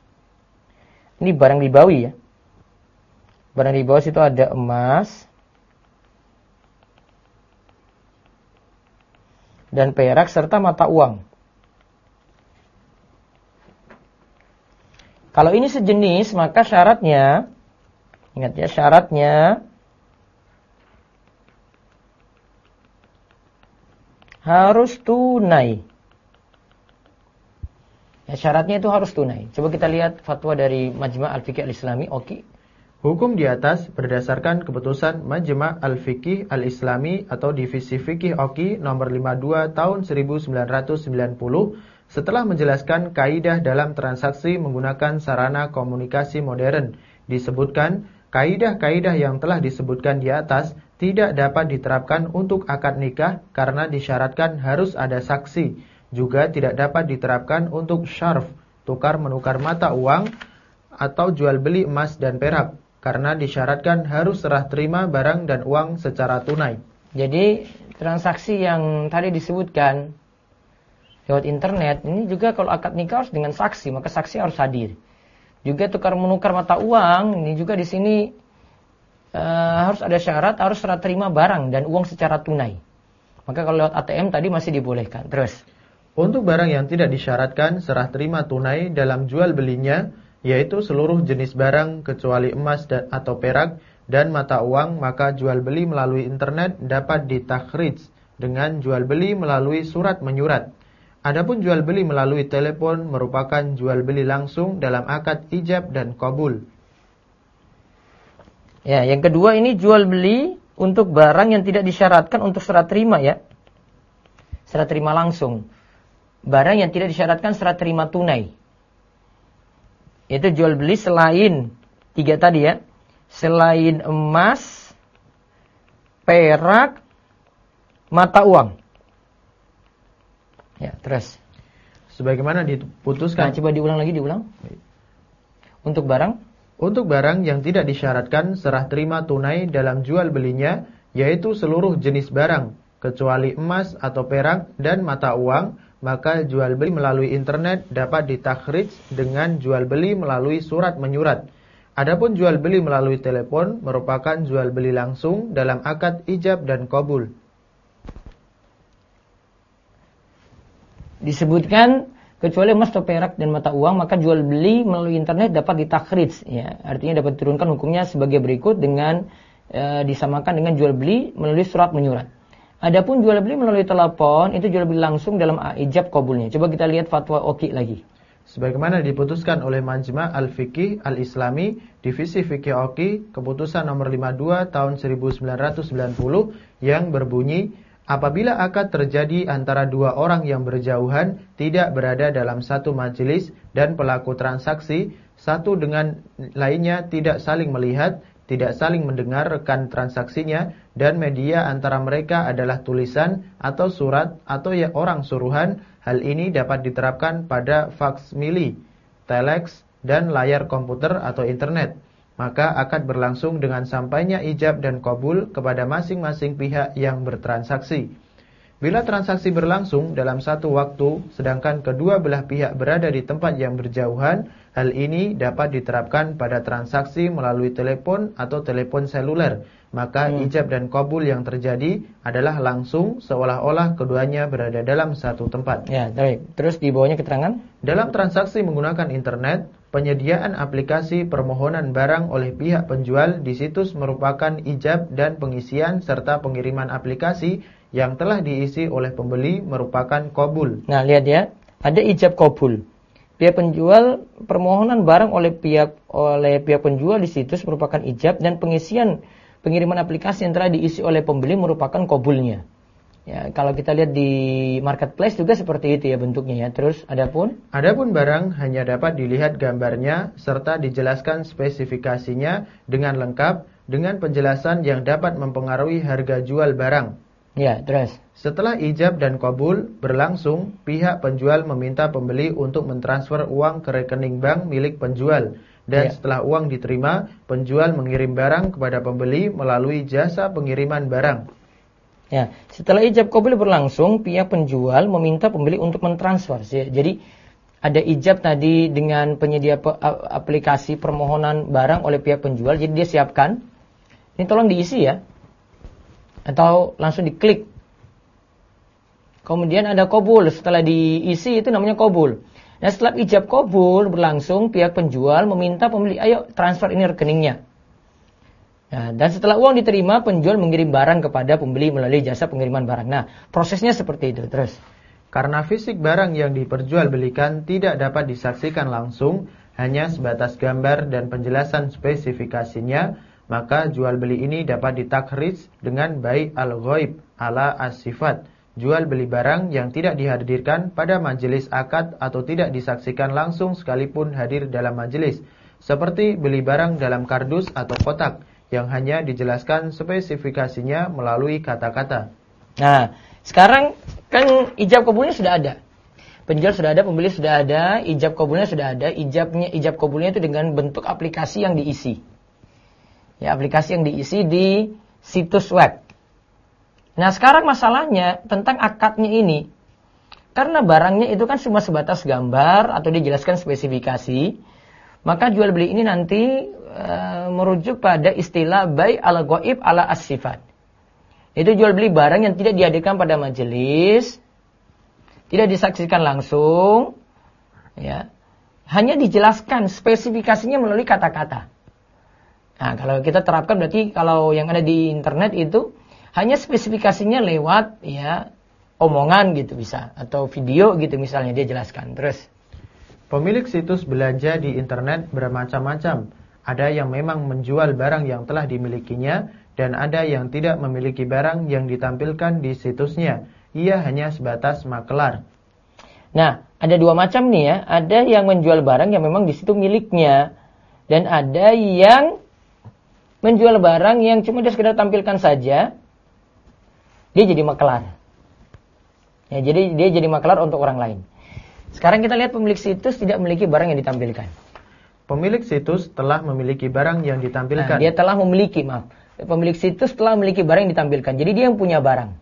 Ini barang ribawi ya. Barang ribawi itu ada emas dan perak serta mata uang. Kalau ini sejenis, maka syaratnya, ingat ya, syaratnya harus tunai. Ya, syaratnya itu harus tunai. Coba kita lihat fatwa dari Majma' Al-Fiqh Al-Islami, Oki. Hukum di atas berdasarkan keputusan Majma' Al-Fiqh Al-Islami atau Divisi Fikih Oki nomor 52 tahun 1990 setelah menjelaskan kaidah dalam transaksi menggunakan sarana komunikasi modern. Disebutkan, kaidah-kaidah yang telah disebutkan di atas tidak dapat diterapkan untuk akad nikah karena disyaratkan harus ada saksi. Juga tidak dapat diterapkan untuk syarf, tukar-menukar mata uang, atau jual beli emas dan perak, karena disyaratkan harus serah terima barang dan uang secara tunai. Jadi transaksi yang tadi disebutkan lewat internet, ini juga kalau akad nikah harus dengan saksi, maka saksi harus hadir. Juga tukar-menukar mata uang, ini juga di sini harus ada syarat, harus serah terima barang dan uang secara tunai. Maka kalau lewat ATM tadi masih dibolehkan. Terus, untuk barang yang tidak disyaratkan serah terima tunai dalam jual belinya, yaitu seluruh jenis barang kecuali emas atau perak dan mata uang, maka jual beli melalui internet dapat ditakhrij dengan jual beli melalui surat menyurat. Adapun jual beli melalui telepon merupakan jual beli langsung dalam akad ijab dan qabul. Ya, yang kedua ini jual beli untuk barang yang tidak disyaratkan untuk serah terima ya. Serah terima langsung. Barang yang tidak disyaratkan serah terima tunai. Itu jual beli selain 3 tadi ya. Selain emas, perak, mata uang. Ya, terus. Sebagaimana diputuskan. Nah, coba diulang. Untuk barang? Untuk barang yang tidak disyaratkan serah terima tunai dalam jual belinya, yaitu seluruh jenis barang, kecuali emas atau perak dan mata uang, maka jual beli melalui internet dapat ditakhrij dengan jual beli melalui surat menyurat. Adapun jual beli melalui telepon merupakan jual beli langsung dalam akad ijab dan qabul. Disebutkan kecuali emas atau perak dan mata uang, maka jual beli melalui internet dapat ditakhrij ya. Artinya dapat diturunkan hukumnya sebagai berikut dengan disamakan dengan jual beli melalui surat menyurat. Adapun jual beli melalui telepon itu jual beli langsung dalam ijab qabulnya. Coba kita lihat fatwa Oki lagi. Sebagaimana diputuskan oleh Majma' Al-Fiqh Al-Islami, Divisi Fikih Oki, keputusan nomor 52 tahun 1990 yang berbunyi, apabila akad terjadi antara dua orang yang berjauhan tidak berada dalam satu majelis dan pelaku transaksi satu dengan lainnya tidak saling melihat, tidak saling mendengar rekan transaksinya, dan media antara mereka adalah tulisan atau surat atau ya orang suruhan, hal ini dapat diterapkan pada faksmili, telex, dan layar komputer atau internet. Maka akad berlangsung dengan sampainya ijab dan qabul kepada masing-masing pihak yang bertransaksi. Bila transaksi berlangsung dalam satu waktu, sedangkan kedua belah pihak berada di tempat yang berjauhan, hal ini dapat diterapkan pada transaksi melalui telepon atau telepon seluler. Maka ijab dan qabul yang terjadi adalah langsung seolah-olah keduanya berada dalam satu tempat. Ya, baik. Terus di bawahnya keterangan? Dalam transaksi menggunakan internet, penyediaan aplikasi permohonan barang oleh pihak penjual di situs merupakan ijab dan pengisian serta pengiriman aplikasi yang telah diisi oleh pembeli merupakan qabul. Nah, lihat ya, ada ijab qabul. Pihak penjual permohonan barang oleh pihak penjual di situs merupakan ijab dan pengiriman aplikasi yang telah diisi oleh pembeli merupakan qabulnya. Ya, kalau kita lihat di marketplace juga seperti itu ya bentuknya ya. Terus adapun barang hanya dapat dilihat gambarnya serta dijelaskan spesifikasinya dengan lengkap dengan penjelasan yang dapat mempengaruhi harga jual barang. Ya, terus setelah ijab dan qabul berlangsung, pihak penjual meminta pembeli untuk mentransfer uang ke rekening bank milik penjual. Dan setelah uang diterima, penjual mengirim barang kepada pembeli melalui jasa pengiriman barang. Ya, setelah ijab qabul berlangsung, pihak penjual meminta pembeli untuk mentransfer. Jadi ada ijab tadi dengan penyedia aplikasi permohonan barang oleh pihak penjual. Jadi dia siapkan. Ini tolong diisi ya. Atau langsung diklik. Kemudian ada qabul. Setelah diisi itu namanya qabul. Nah, setelah ijab qabul berlangsung, pihak penjual meminta pembeli, ayo transfer ini rekeningnya. Nah, dan setelah uang diterima, penjual mengirim barang kepada pembeli melalui jasa pengiriman barang. Nah, prosesnya seperti itu. Terus, karena fisik barang yang diperjualbelikan tidak dapat disaksikan langsung, hanya sebatas gambar dan penjelasan spesifikasinya, maka jual beli ini dapat ditakhrij dengan bai' al-ghaib ala as-sifat. Jual beli barang yang tidak dihadirkan pada majelis akad atau tidak disaksikan langsung sekalipun hadir dalam majelis. Seperti beli barang dalam kardus atau kotak yang hanya dijelaskan spesifikasinya melalui kata-kata. nah, sekarang kan ijab kabulnya sudah ada. Penjual sudah ada, pembeli sudah ada, ijab kabulnya sudah ada. Ijab kabulnya itu dengan bentuk aplikasi yang diisi. Ya, aplikasi yang diisi di situs web. Nah, sekarang masalahnya tentang akadnya ini. Karena barangnya itu kan cuma sebatas gambar atau dijelaskan spesifikasi, maka jual beli ini nanti merujuk pada istilah bai' al-ghaib ala as-sifat. Itu jual beli barang yang tidak dihadirkan pada majelis, tidak disaksikan langsung, ya. Hanya dijelaskan spesifikasinya melalui kata-kata. Nah, kalau kita terapkan berarti kalau yang ada di internet itu hanya spesifikasinya lewat ya omongan gitu bisa atau video gitu misalnya dia jelaskan. Terus pemilik situs belanja di internet bermacam-macam. Ada yang memang menjual barang yang telah dimilikinya dan ada yang tidak memiliki barang yang ditampilkan di situsnya. Ia hanya sebatas makelar. Nah, ada dua macam nih ya. Ada yang menjual barang yang memang di situ miliknya dan ada yang menjual barang yang cuma dia sekedar tampilkan saja. Dia jadi makelar. Ya, jadi dia jadi makelar untuk orang lain. Sekarang kita lihat pemilik situs tidak memiliki barang yang ditampilkan. Pemilik situs telah memiliki barang yang ditampilkan. Nah, dia telah memiliki, pemilik situs telah memiliki barang yang ditampilkan. Jadi dia yang punya barang.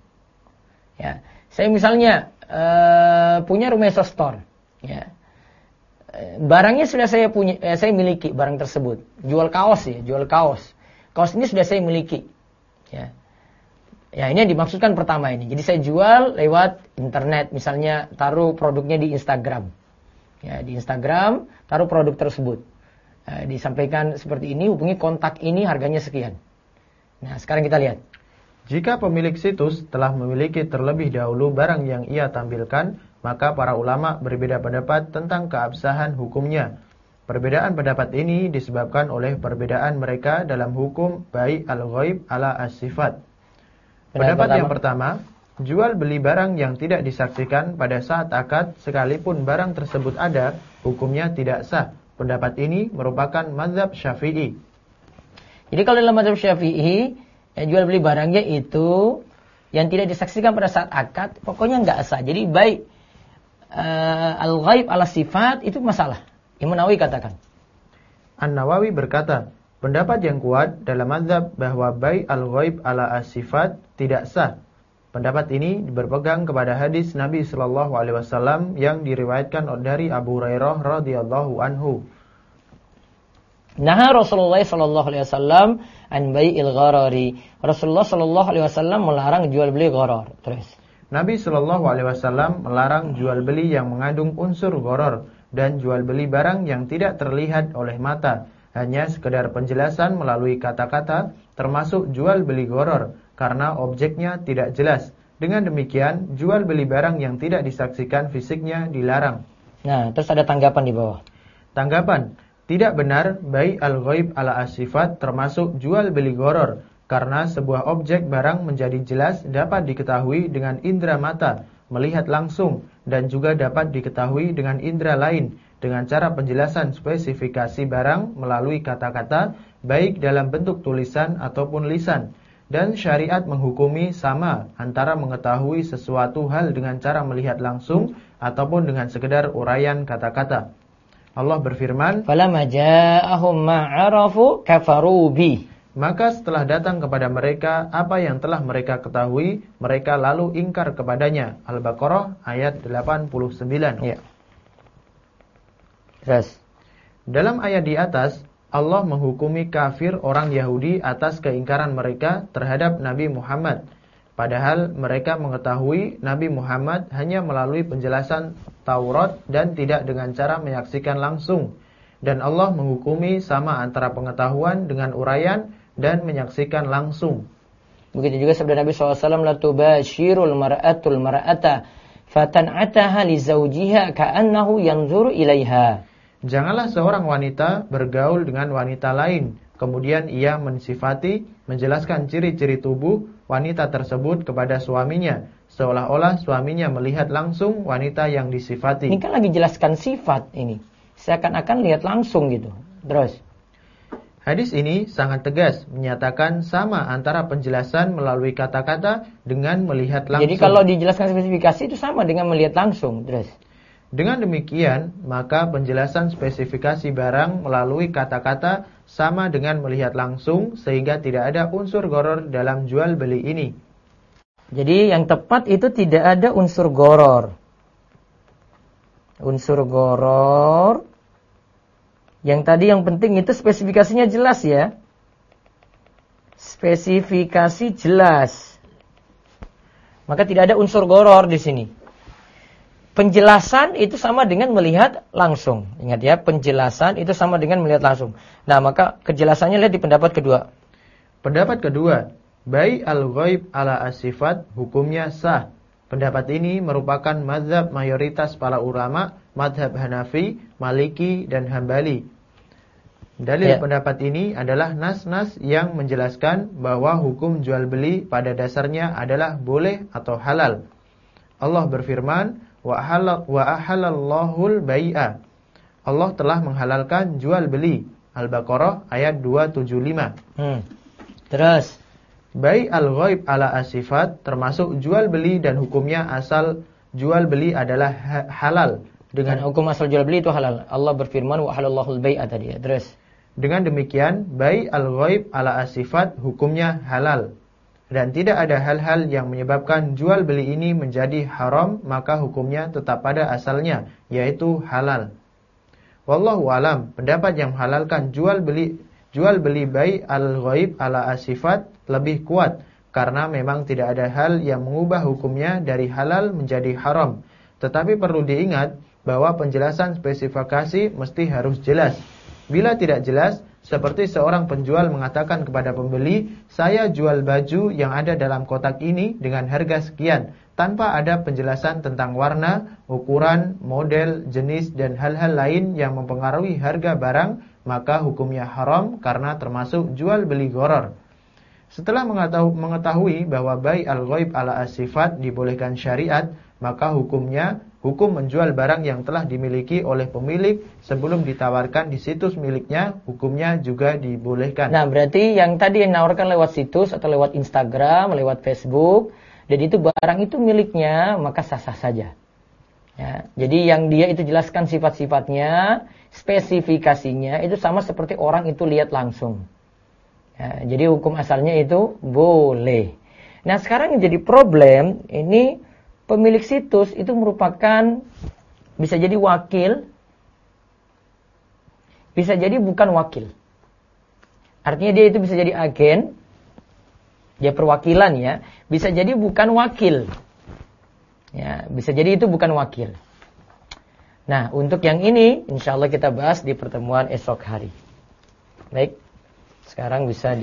Ya, saya misalnya punya Rumeso Store. Ya, barangnya sudah saya punya, saya miliki barang tersebut. Jual kaos ya, jual kaos. Kaos ini sudah saya miliki. Ya. Ya, ini yang dimaksudkan pertama ini. Jadi saya jual lewat internet, misalnya taruh produknya di Instagram. Ya, di Instagram taruh produk tersebut. Disampaikan seperti ini, hubungi kontak ini harganya sekian. Nah, sekarang kita lihat. Jika pemilik situs telah memiliki terlebih dahulu barang yang ia tampilkan, maka para ulama berbeda pendapat tentang keabsahan hukumnya. Perbedaan pendapat ini disebabkan oleh perbedaan mereka dalam hukum bai' al-ghaib ala as-sifat. Pendapat yang pertama, jual beli barang yang tidak disaksikan pada saat akad sekalipun barang tersebut ada, hukumnya tidak sah. Pendapat ini merupakan mazhab Syafi'i. Jadi kalau dalam mazhab Syafi'i, yang jual beli barangnya itu yang tidak disaksikan pada saat akad, pokoknya nggak sah. Jadi baik al-ghaib ala sifat itu masalah. Imam Nawawi katakan. An-Nawawi berkata, pendapat yang kuat dalam mazhab bahwa bai' al-ghaib ala as-sifat tidak sah. Pendapat ini berpegang kepada hadis Nabi sallallahu alaihi wasallam yang diriwayatkan dari Abu Hurairah radhiyallahu anhu. Nah, Rasulullah sallallahu alaihi wasallam an bai'il gharari. Rasulullah sallallahu alaihi wasallam melarang jual beli gharar. Terus Nabi sallallahu alaihi wasallam melarang jual beli yang mengandung unsur gharar dan jual beli barang yang tidak terlihat oleh mata, hanya sekedar penjelasan melalui kata-kata, termasuk jual beli gharar karena objeknya tidak jelas. Dengan demikian, jual beli barang yang tidak disaksikan fisiknya dilarang. Nah, terus ada tanggapan di bawah. Tanggapan, tidak benar bai' al-ghaib ala as-sifat termasuk jual beli gharar karena sebuah objek barang menjadi jelas dapat diketahui dengan indera mata, melihat langsung, dan juga dapat diketahui dengan indera lain dengan cara penjelasan spesifikasi barang melalui kata-kata, baik dalam bentuk tulisan ataupun lisan. Dan syariat menghukumi sama antara mengetahui sesuatu hal dengan cara melihat langsung ataupun dengan sekedar uraian kata-kata. Allah berfirman, "Falamma ja'ahum ma'arafu kafaru bi." Maka setelah datang kepada mereka apa yang telah mereka ketahui, mereka lalu ingkar kepadanya. Al-Baqarah ayat 89. Ya. Terus. Dalam ayat di atas, Allah menghukumi kafir orang Yahudi atas keingkaran mereka terhadap Nabi Muhammad. Padahal mereka mengetahui Nabi Muhammad hanya melalui penjelasan Taurat dan tidak dengan cara menyaksikan langsung. Dan Allah menghukumi sama antara pengetahuan dengan uraian dan menyaksikan langsung. Begitu juga sabda Nabi SAW, la tubashirul mar'atul mar'ata fatan'ataha li zawjiha ka'annahu yanzuru ilaiha. Janganlah seorang wanita bergaul dengan wanita lain, kemudian ia mensifati, menjelaskan ciri-ciri tubuh wanita tersebut kepada suaminya, seolah-olah suaminya melihat langsung wanita yang disifati. Ini kan lagi jelaskan sifat ini, seakan-akan lihat langsung gitu. Terus, hadis ini sangat tegas, menyatakan sama antara penjelasan melalui kata-kata dengan melihat langsung. Jadi kalau dijelaskan spesifikasi itu sama dengan melihat langsung. Terus, dengan demikian, maka penjelasan spesifikasi barang melalui kata-kata sama dengan melihat langsung, sehingga tidak ada unsur gharar dalam jual beli ini. jadi yang tepat itu tidak ada unsur gharar. Unsur gharar. Yang tadi yang penting itu spesifikasinya jelas ya. Spesifikasi jelas. Maka tidak ada unsur gharar di sini. Penjelasan itu sama dengan melihat langsung. Ingat ya, penjelasan itu sama dengan melihat langsung. Nah, maka kejelasannya lihat di pendapat kedua. Pendapat kedua, bai al-ghaib ala as-sifat hukumnya sah. Pendapat ini merupakan mazhab mayoritas para ulama, mazhab Hanafi, Maliki, dan Hambali. Dalil pendapat ini adalah nas-nas yang menjelaskan bahwa hukum jual beli pada dasarnya adalah boleh atau halal. Allah berfirman, wa ahalallahul bai'a. Allah telah menghalalkan jual beli. Al-Baqarah ayat 275. Terus, Bai al-ghaib ala as-sifat termasuk jual beli dan hukumnya asal jual beli adalah halal. dengan hukum asal jual beli itu halal. Allah berfirman wa ahalallahul bai'a tadi ya. Terus, dengan demikian, bai al-ghaib ala as-sifat hukumnya halal. Dan tidak ada hal-hal yang menyebabkan jual beli ini menjadi haram, maka hukumnya tetap pada asalnya, yaitu halal. Wallahu alam, pendapat yang menghalalkan jual beli bai al-ghaib ala as-sifat lebih kuat, karena memang tidak ada hal yang mengubah hukumnya dari halal menjadi haram. Tetapi perlu diingat bahwa penjelasan spesifikasi mesti harus jelas. Bila tidak jelas, seperti seorang penjual mengatakan kepada pembeli, saya jual baju yang ada dalam kotak ini dengan harga sekian, tanpa ada penjelasan tentang warna, ukuran, model, jenis, dan hal-hal lain yang mempengaruhi harga barang, maka hukumnya haram karena termasuk jual beli gharar. Setelah mengetahui bahwa bai al-ghaib ala as-sifat dibolehkan syariat, maka hukum menjual barang yang telah dimiliki oleh pemilik sebelum ditawarkan di situs miliknya, hukumnya juga dibolehkan. Nah, berarti yang tadi yang nawarkan lewat situs atau lewat Instagram, lewat Facebook, dan itu barang itu miliknya, maka sah-sah saja. Ya, jadi yang dia itu jelaskan sifat-sifatnya, spesifikasinya, itu sama seperti orang itu lihat langsung. Ya, jadi hukum asalnya itu boleh. Nah, sekarang yang jadi problem, ini pemilik situs itu merupakan, bisa jadi wakil, bisa jadi bukan wakil. Artinya dia itu bisa jadi agen, dia perwakilan ya, bisa jadi bukan wakil. Ya, bisa jadi itu bukan wakil. Nah, untuk yang ini insya Allah kita bahas di pertemuan esok hari. Baik, sekarang bisa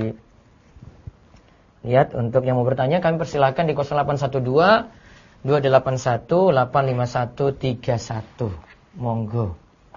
dilihat untuk yang mau bertanya kami persilakan di 0812 281 85131. Monggo.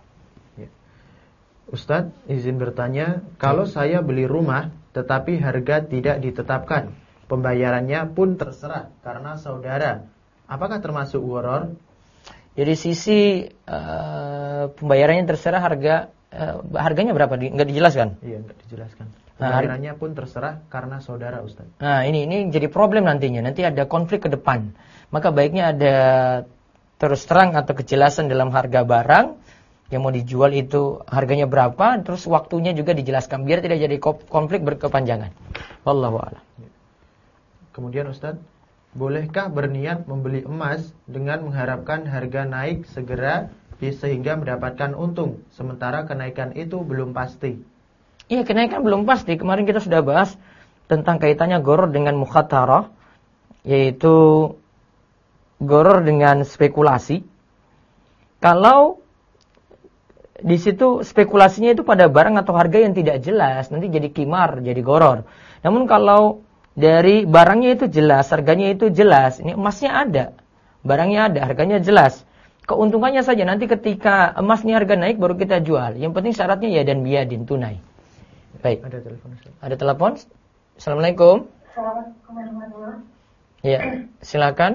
Ustadz, izin bertanya, kalau saya beli rumah tetapi harga tidak ditetapkan, pembayarannya pun terserah karena saudara, apakah termasuk gharar? Jadi sisi pembayarannya terserah, harganya berapa? Nggak dijelaskan? Iya, nggak dijelaskan. Pembayarannya pun terserah karena saudara, Ustadz. Nah, ini jadi problem nantinya. Nanti ada konflik ke depan. Maka baiknya ada terus terang atau kejelasan dalam harga barang yang mau dijual itu harganya berapa, terus waktunya juga dijelaskan biar tidak jadi konflik berkepanjangan. Wallahu a'lam. Kemudian Ustadz, bolehkah berniat membeli emas dengan mengharapkan harga naik segera sehingga mendapatkan untung, sementara kenaikan itu belum pasti? Iya, kenaikan belum pasti. Kemarin kita sudah bahas tentang kaitannya gharar dengan mukhatarah, yaitu gharar dengan spekulasi. Kalau di situ spekulasinya itu pada barang atau harga yang tidak jelas, nanti jadi qimar, jadi gharar. Namun kalau dari barangnya itu jelas, harganya itu jelas, ini emasnya ada, barangnya ada, harganya jelas. Keuntungannya saja nanti ketika emasnya harga naik baru kita jual. Yang penting syaratnya ya dan biadin, tunai. Baik. Ada telepon. Ada telepon? Assalamualaikum. Assalamualaikum warahmatullahi wabarakatuh. Ya, silakan.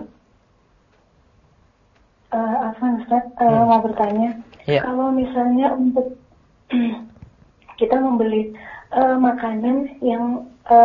Afwan Ustaz, mau bertanya. Ya. Kalau misalnya untuk kita membeli makanan yang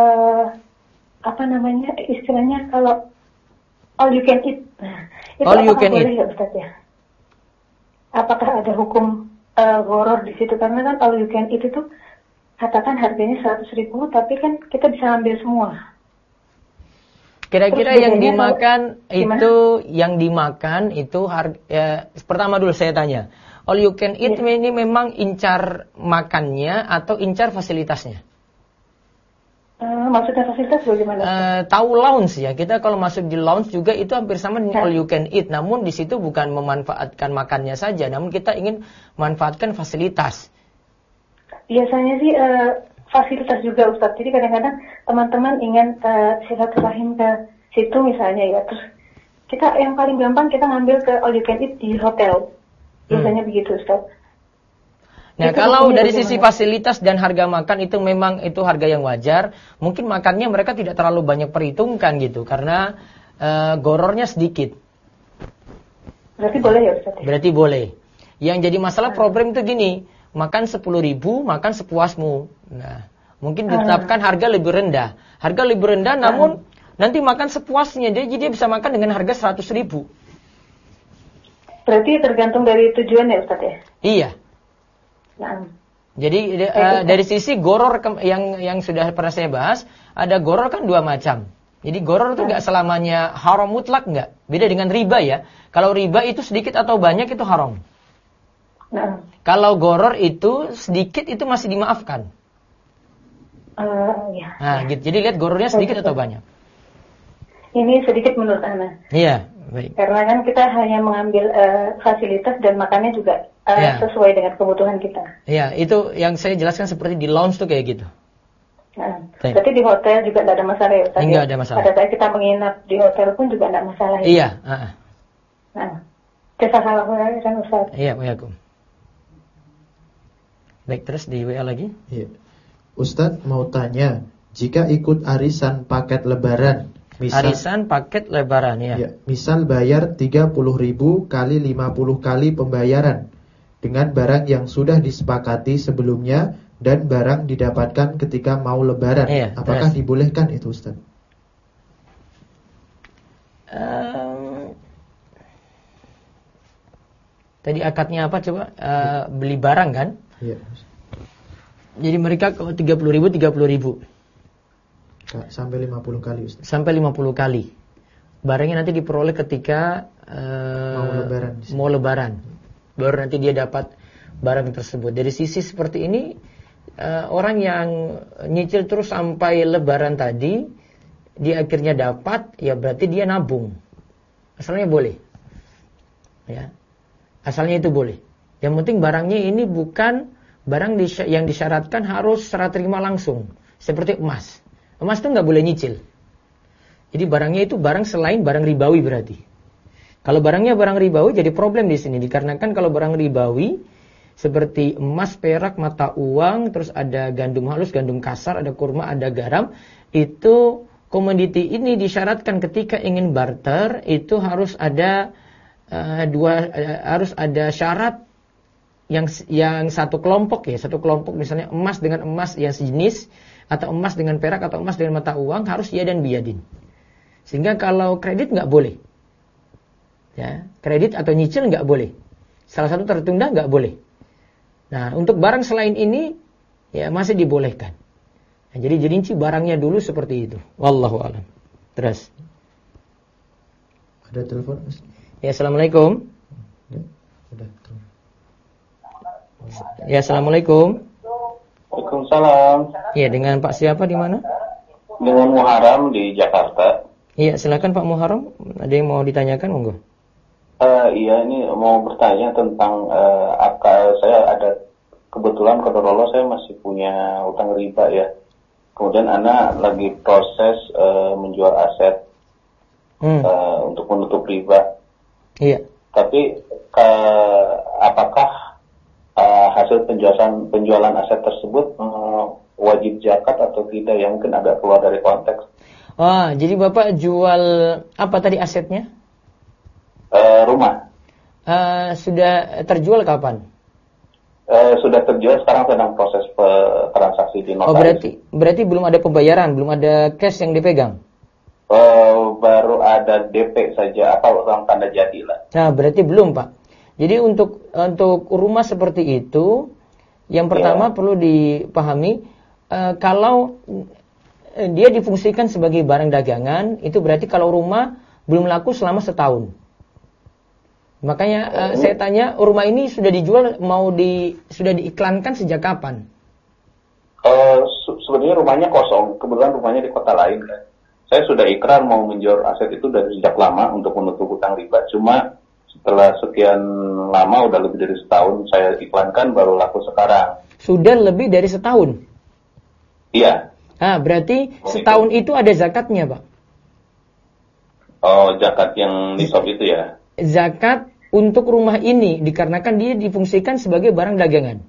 istilahnya kalau all you can eat, itu All you apakah can boleh eat. ya Ustaz ya? Apakah ada hukum gharar di situ? Karena kan all you can eat itu katakan harganya 100.000, tapi kan kita bisa ambil semua. Kira-kira Terus yang bedanya dimakan gimana? itu pertama dulu saya tanya. All you can eat ini memang incar makannya atau incar fasilitasnya? Maksudnya fasilitas bagaimana? Tahu lounge ya, kita kalau masuk di lounge juga itu hampir sama dengan all you can eat. Namun di situ bukan memanfaatkan makannya saja, namun kita ingin manfaatkan fasilitas. Biasanya sih fasilitas juga Ustaz. Jadi kadang-kadang teman-teman ingin silaturahim ke situ misalnya ya. Terus kita yang paling gampang kita ngambil ke all you can eat di hotel. Biasanya begitu Ustaz. Nah, Itu kalau hukumnya dari bagaimana? sisi fasilitas dan harga makan itu memang itu harga yang wajar. Mungkin makannya mereka tidak terlalu banyak perhitungkan gitu karena gorornya sedikit. Berarti boleh ya Ustaz? Berarti boleh. Yang jadi masalah problem itu gini, makan 10.000, makan sepuasmu. Nah, mungkin ditetapkan harga lebih rendah. Harga lebih rendah namun nanti makan sepuasnya. Jadi dia bisa makan dengan harga 100.000. Berarti tergantung dari tujuan ya Ustaz ya? Iya. Nah. Jadi dari sisi goror yang sudah pernah saya bahas, ada goror kan dua macam. Jadi goror itu nggak selamanya haram mutlak, nggak. Beda dengan riba ya. Kalau riba itu sedikit atau banyak itu haram. Nah. Kalau goror itu sedikit itu masih dimaafkan. Ya. Nah, gitu. Jadi lihat gorornya sedikit atau banyak. Ini sedikit menurut Ana. Iya, baik. Karena kan kita hanya mengambil fasilitas dan makannya juga sesuai dengan kebutuhan kita. Iya, itu yang saya jelaskan seperti di lounge tuh kayak gitu. Nah, Baik. berarti di hotel juga tidak ada masalah ya Ustaz? Enggak ada masalah. Pada saat kita menginap di hotel pun juga tidak masalah ya? Iya, Nah, jazakallahu khairan Ustaz. Iya, waalaikum. Baik, terus di WA lagi? Iya. Ustadz mau tanya, jika ikut arisan paket lebaran, Arisan paket lebaran ya. ya, misal bayar 30.000 kali 50 kali pembayaran dengan barang yang sudah disepakati sebelumnya dan barang didapatkan ketika mau lebaran, Iya, apakah terus. dibolehkan itu Ustaz? Tadi akadnya apa coba? Beli barang kan? Iya. Jadi mereka kalau 30.000 Sampai 50 kali Ustaz. sampai 50 kali. Barangnya nanti diperoleh ketika mau lebaran. Baru nanti dia dapat barang tersebut. Dari sisi seperti ini, orang yang nyicil terus sampai lebaran tadi, dia akhirnya dapat, ya berarti dia nabung. Asalnya boleh. Ya. Asalnya itu boleh. Yang penting barangnya ini bukan barang yang disyaratkan harus serah terima langsung. Seperti emas. Emas itu nggak boleh nyicil. Jadi barangnya itu barang selain barang ribawi berarti. Kalau barangnya barang ribawi jadi problem di sini. Dikarenakan kalau barang ribawi seperti emas, perak, mata uang, terus ada gandum halus, gandum kasar, ada kurma, ada garam, itu komoditi ini disyaratkan ketika ingin barter itu harus ada harus ada syarat yang satu kelompok ya, satu kelompok misalnya emas dengan emas yang sejenis atau emas dengan perak atau emas dengan mata uang harus ya dan biadin. Sehingga kalau kredit nggak boleh, ya kredit atau nyicil nggak boleh. Salah satu tertunda nggak boleh. Nah untuk barang selain ini ya masih dibolehkan. Nah, jadi rinci barangnya dulu seperti itu. Wallahu a'lam. Terus. Ada telepon? Ya assalamualaikum. Ya, udah. Ya assalamualaikum. Waalaikumsalam. Ya dengan Pak siapa di mana? Dengan Muharram di Jakarta. Iya silakan Pak Muharram. Ada yang mau ditanyakan monggo. Iya, ini mau bertanya tentang saya ada kebetulan kodok saya masih punya utang riba ya. Kemudian Ana lagi proses menjual aset untuk menutup riba. Iya. Tapi apakah hasil penjualan aset tersebut wajib zakat atau tidak? Ya mungkin agak keluar dari konteks. Wah, jadi Bapak jual apa tadi asetnya? Rumah. Sudah terjual kapan? Sudah terjual, sekarang sedang proses transaksi di notaris. Oh, berarti belum ada pembayaran, belum ada cash yang dipegang? Baru ada DP saja, orang tanda jadi lah. Nah, berarti belum, Pak. Jadi untuk rumah seperti itu, yang pertama perlu dipahami, kalau dia difungsikan sebagai barang dagangan, itu berarti kalau rumah belum laku selama setahun. Makanya saya tanya, rumah ini sudah dijual, sudah diiklankan sejak kapan? Sebenarnya rumahnya kosong, kebetulan rumahnya di kota lain kan. Saya sudah ikrar mau menjual aset itu dari sejak lama untuk menutup hutang riba, cuma setelah sekian lama, udah lebih dari setahun saya iklankan, baru laku sekarang. Sudah lebih dari setahun? Iya. Berarti setahun itu ada zakatnya, Pak? Oh, zakat yang nisab itu ya? Zakat untuk rumah ini dikarenakan dia difungsikan sebagai barang dagangan.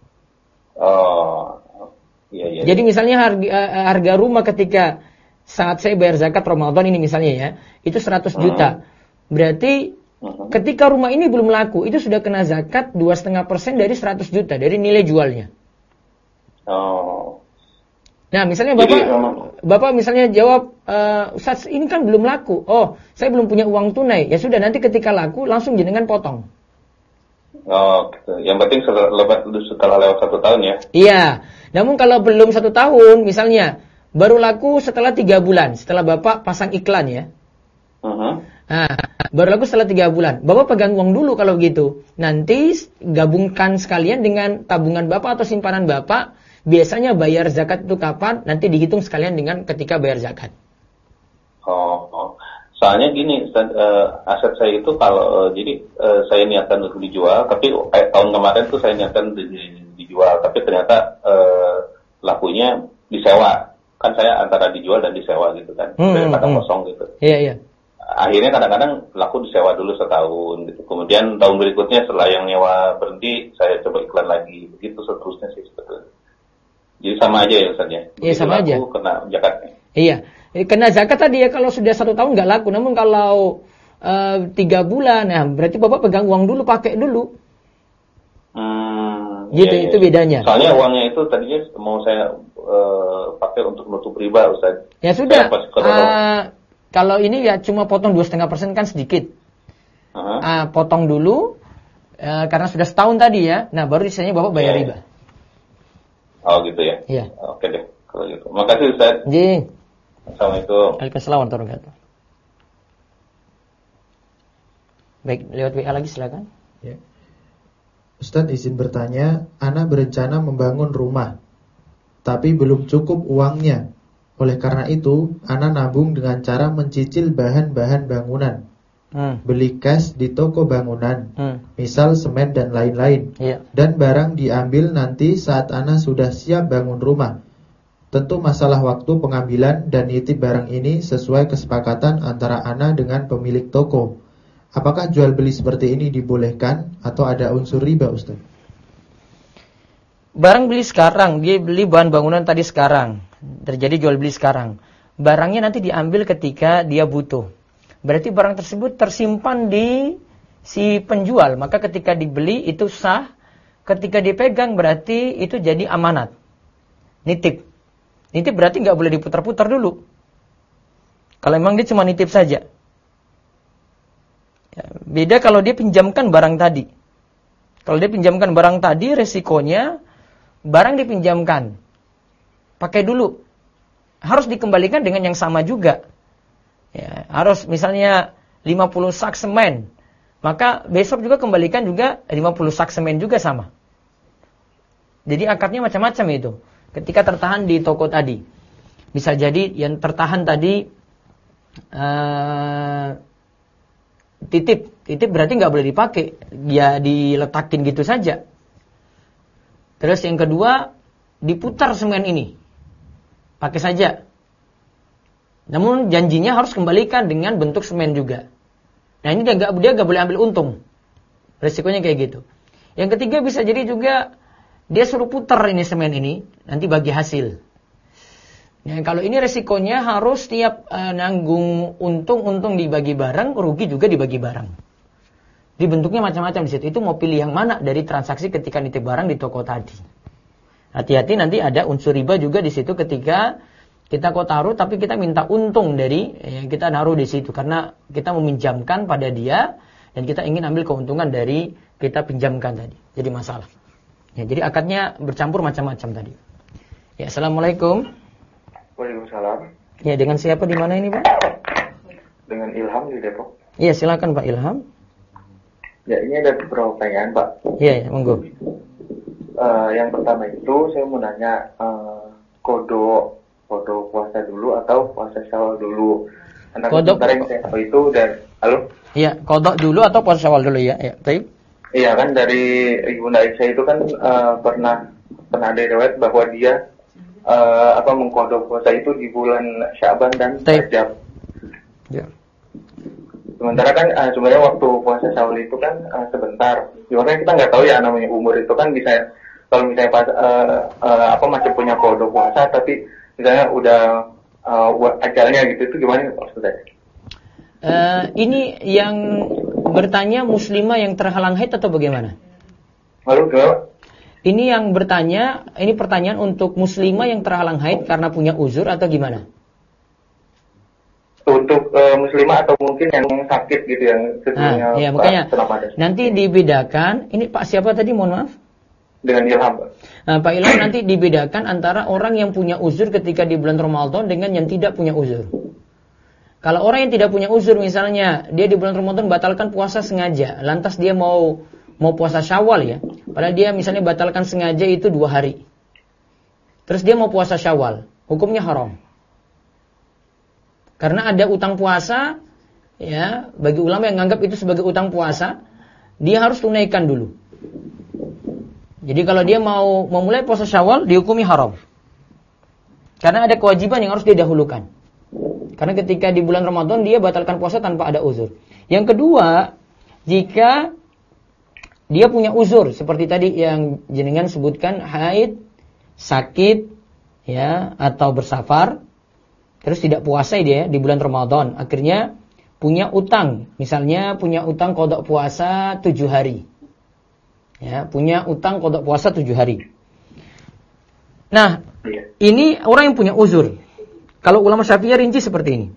Oh, iya. Jadi misalnya harga rumah ketika saat saya bayar zakat Ramadan ini misalnya ya, itu 100 juta. Berarti ketika rumah ini belum laku, itu sudah kena zakat 2,5% dari 100 juta dari nilai jualnya. Oh. Nah, misalnya Bapak misalnya jawab, Ustaz, ini kan belum laku. Oh, saya belum punya uang tunai. Ya sudah, nanti ketika laku, langsung jenengan potong. Oh, gitu. Yang penting setelah lewat 1 tahun ya? Iya. Namun kalau belum 1 tahun, misalnya, baru laku setelah 3 bulan. Setelah Bapak pasang iklan ya. Nah, baru laku setelah 3 bulan. Bapak pegang uang dulu kalau gitu. Nanti gabungkan sekalian dengan tabungan Bapak atau simpanan Bapak. Biasanya bayar zakat itu kapan? Nanti dihitung sekalian dengan ketika bayar zakat. Oh. Soalnya gini, aset saya itu kalau saya niatkan untuk dijual, tapi tahun kemarin tuh saya niatkan dijual, tapi ternyata lakunya disewa. Kan saya antara dijual dan disewa gitu kan, daripada kosong gitu. Iya. Akhirnya kadang-kadang laku disewa dulu setahun gitu. Kemudian tahun berikutnya setelah yang nyewa berhenti, saya coba iklan lagi. Begitu seterusnya sih sebetulnya. Jadi sama aja ya Ustaz ya? Iya, sama aja. Kena zakatnya. Iya. Kena zakat tadi ya kalau sudah 1 tahun nggak laku. Namun kalau 3 bulan, nah berarti Bapak pegang uang dulu, pakai dulu. Gitu, iya. Itu bedanya. Soalnya uangnya itu tadinya mau saya pakai untuk menutup riba Ustaz. Ya sudah. Kalau ini ya cuma potong 2,5% kan sedikit. Potong dulu karena sudah setahun tadi ya. Nah baru sisanya Bapak bayar riba. Oh gitu ya? Iya. Oke deh kalau gitu. Makasih Ustaz. Ji. Assalamualaikum. Waalaikumsalam warahmatullahi wabarakatuh. Baik, lewat WA lagi silakan. Ya. Ustaz izin bertanya, Ana berencana membangun rumah, tapi belum cukup uangnya. Oleh karena itu, Ana nabung dengan cara mencicil bahan-bahan bangunan. Beli cash di toko bangunan, misal semen dan lain-lain. Dan barang diambil nanti saat Ana sudah siap bangun rumah. Tentu masalah waktu pengambilan dan nitip barang ini sesuai kesepakatan antara Ana dengan pemilik toko. Apakah jual beli seperti ini dibolehkan atau ada unsur riba, Ustaz? Barang beli sekarang, dia beli bahan bangunan tadi sekarang, terjadi jual beli sekarang. Barangnya nanti diambil ketika dia butuh. Berarti barang tersebut tersimpan di si penjual, maka ketika dibeli itu sah, ketika dipegang berarti itu jadi amanat. Nitip berarti nggak boleh diputar-putar dulu. Kalau memang dia cuma nitip saja. Ya, beda kalau dia pinjamkan barang tadi. Kalau dia pinjamkan barang tadi, resikonya barang dipinjamkan, pakai dulu, harus dikembalikan dengan yang sama juga. Ya, harus misalnya 50 sak semen, maka besok juga kembalikan juga 50 sak semen juga sama. Jadi akadnya macam-macam itu. Ketika tertahan di toko tadi, bisa jadi yang tertahan tadi titip berarti nggak boleh dipakai, ya diletakin gitu saja. Terus yang kedua, diputar semen ini, pakai saja. Namun janjinya harus kembalikan dengan bentuk semen juga. Nah ini dia nggak boleh ambil untung, resikonya kayak gitu. Yang ketiga bisa jadi juga dia suruh putar ini semen ini, nanti bagi hasil. Nah, kalau ini resikonya harus tiap nanggung untung dibagi bareng, rugi juga dibagi bareng. Di bentuknya macam-macam di situ. Itu mau pilih yang mana dari transaksi ketika nitip barang di toko tadi. Hati-hati nanti ada unsur riba juga di situ ketika kita kok taruh tapi kita minta untung dari kita naruh di situ karena kita meminjamkan pada dia dan kita ingin ambil keuntungan dari kita pinjamkan tadi. Jadi masalah. Ya, jadi akadnya bercampur macam-macam tadi. Ya, Assalamualaikum. Waalaikumsalam. Ya, dengan siapa di mana ini, Pak? Dengan Ilham di Depok. Iya, silakan Pak Ilham. Ya, ini ada beberapa pertanyaan, Pak. Iya, monggo. Yang pertama itu saya mau nanya kodok puasa dulu atau puasa Syawal dulu. Kodok yang saya tahu itu dan halo? Iya, kodok dulu atau puasa Syawal dulu ya? Ya, baik. Iya kan dari Ibunda Aisyah itu kan pernah ada riwayat bahwa dia mengkodok puasa itu di bulan Sya'ban dan Rajab. Ya. Sementara kan sebenarnya waktu puasa Syawal itu kan sebentar. Sebenarnya kita nggak tahu ya namanya umur itu kan bisa kalau misalnya pas masih punya kodok puasa tapi misalnya udah ajalnya gitu itu gimana maksudnya? Ini yang bertanya muslimah yang terhalang haid atau bagaimana? Lalu gimana? Ini yang bertanya, ini pertanyaan untuk muslimah yang terhalang haid karena punya uzur atau gimana? Untuk muslimah atau mungkin yang sakit gitu yang sebenarnya. Ya, makanya nanti dibedakan. Ini Pak siapa tadi? Mohon maaf. Dengan Ilham. Pak Ilham nanti dibedakan antara orang yang punya uzur ketika di bulan Ramadan dengan yang tidak punya uzur. Kalau orang yang tidak punya uzur misalnya dia di bulan Ramadan batalkan puasa sengaja, lantas dia mau puasa Syawal ya, padahal dia misalnya batalkan sengaja itu 2 hari. Terus dia mau puasa Syawal, hukumnya haram. Karena ada utang puasa, ya, bagi ulama yang menganggap itu sebagai utang puasa, dia harus tunaikan dulu. Jadi kalau dia mau memulai puasa Syawal, dihukumi haram. Karena ada kewajiban yang harus dia dahulukan. Karena ketika di bulan Ramadan dia batalkan puasa tanpa ada uzur. Yang kedua, jika dia punya uzur seperti tadi yang jenengan sebutkan haid, sakit, ya, atau bersafar, terus tidak puasa dia di bulan Ramadan, akhirnya punya utang, misalnya punya utang qada puasa 7 hari. Ya, punya utang qada puasa 7 hari. Nah, ini orang yang punya uzur. Kalau ulama Syafi'i rinci seperti ini.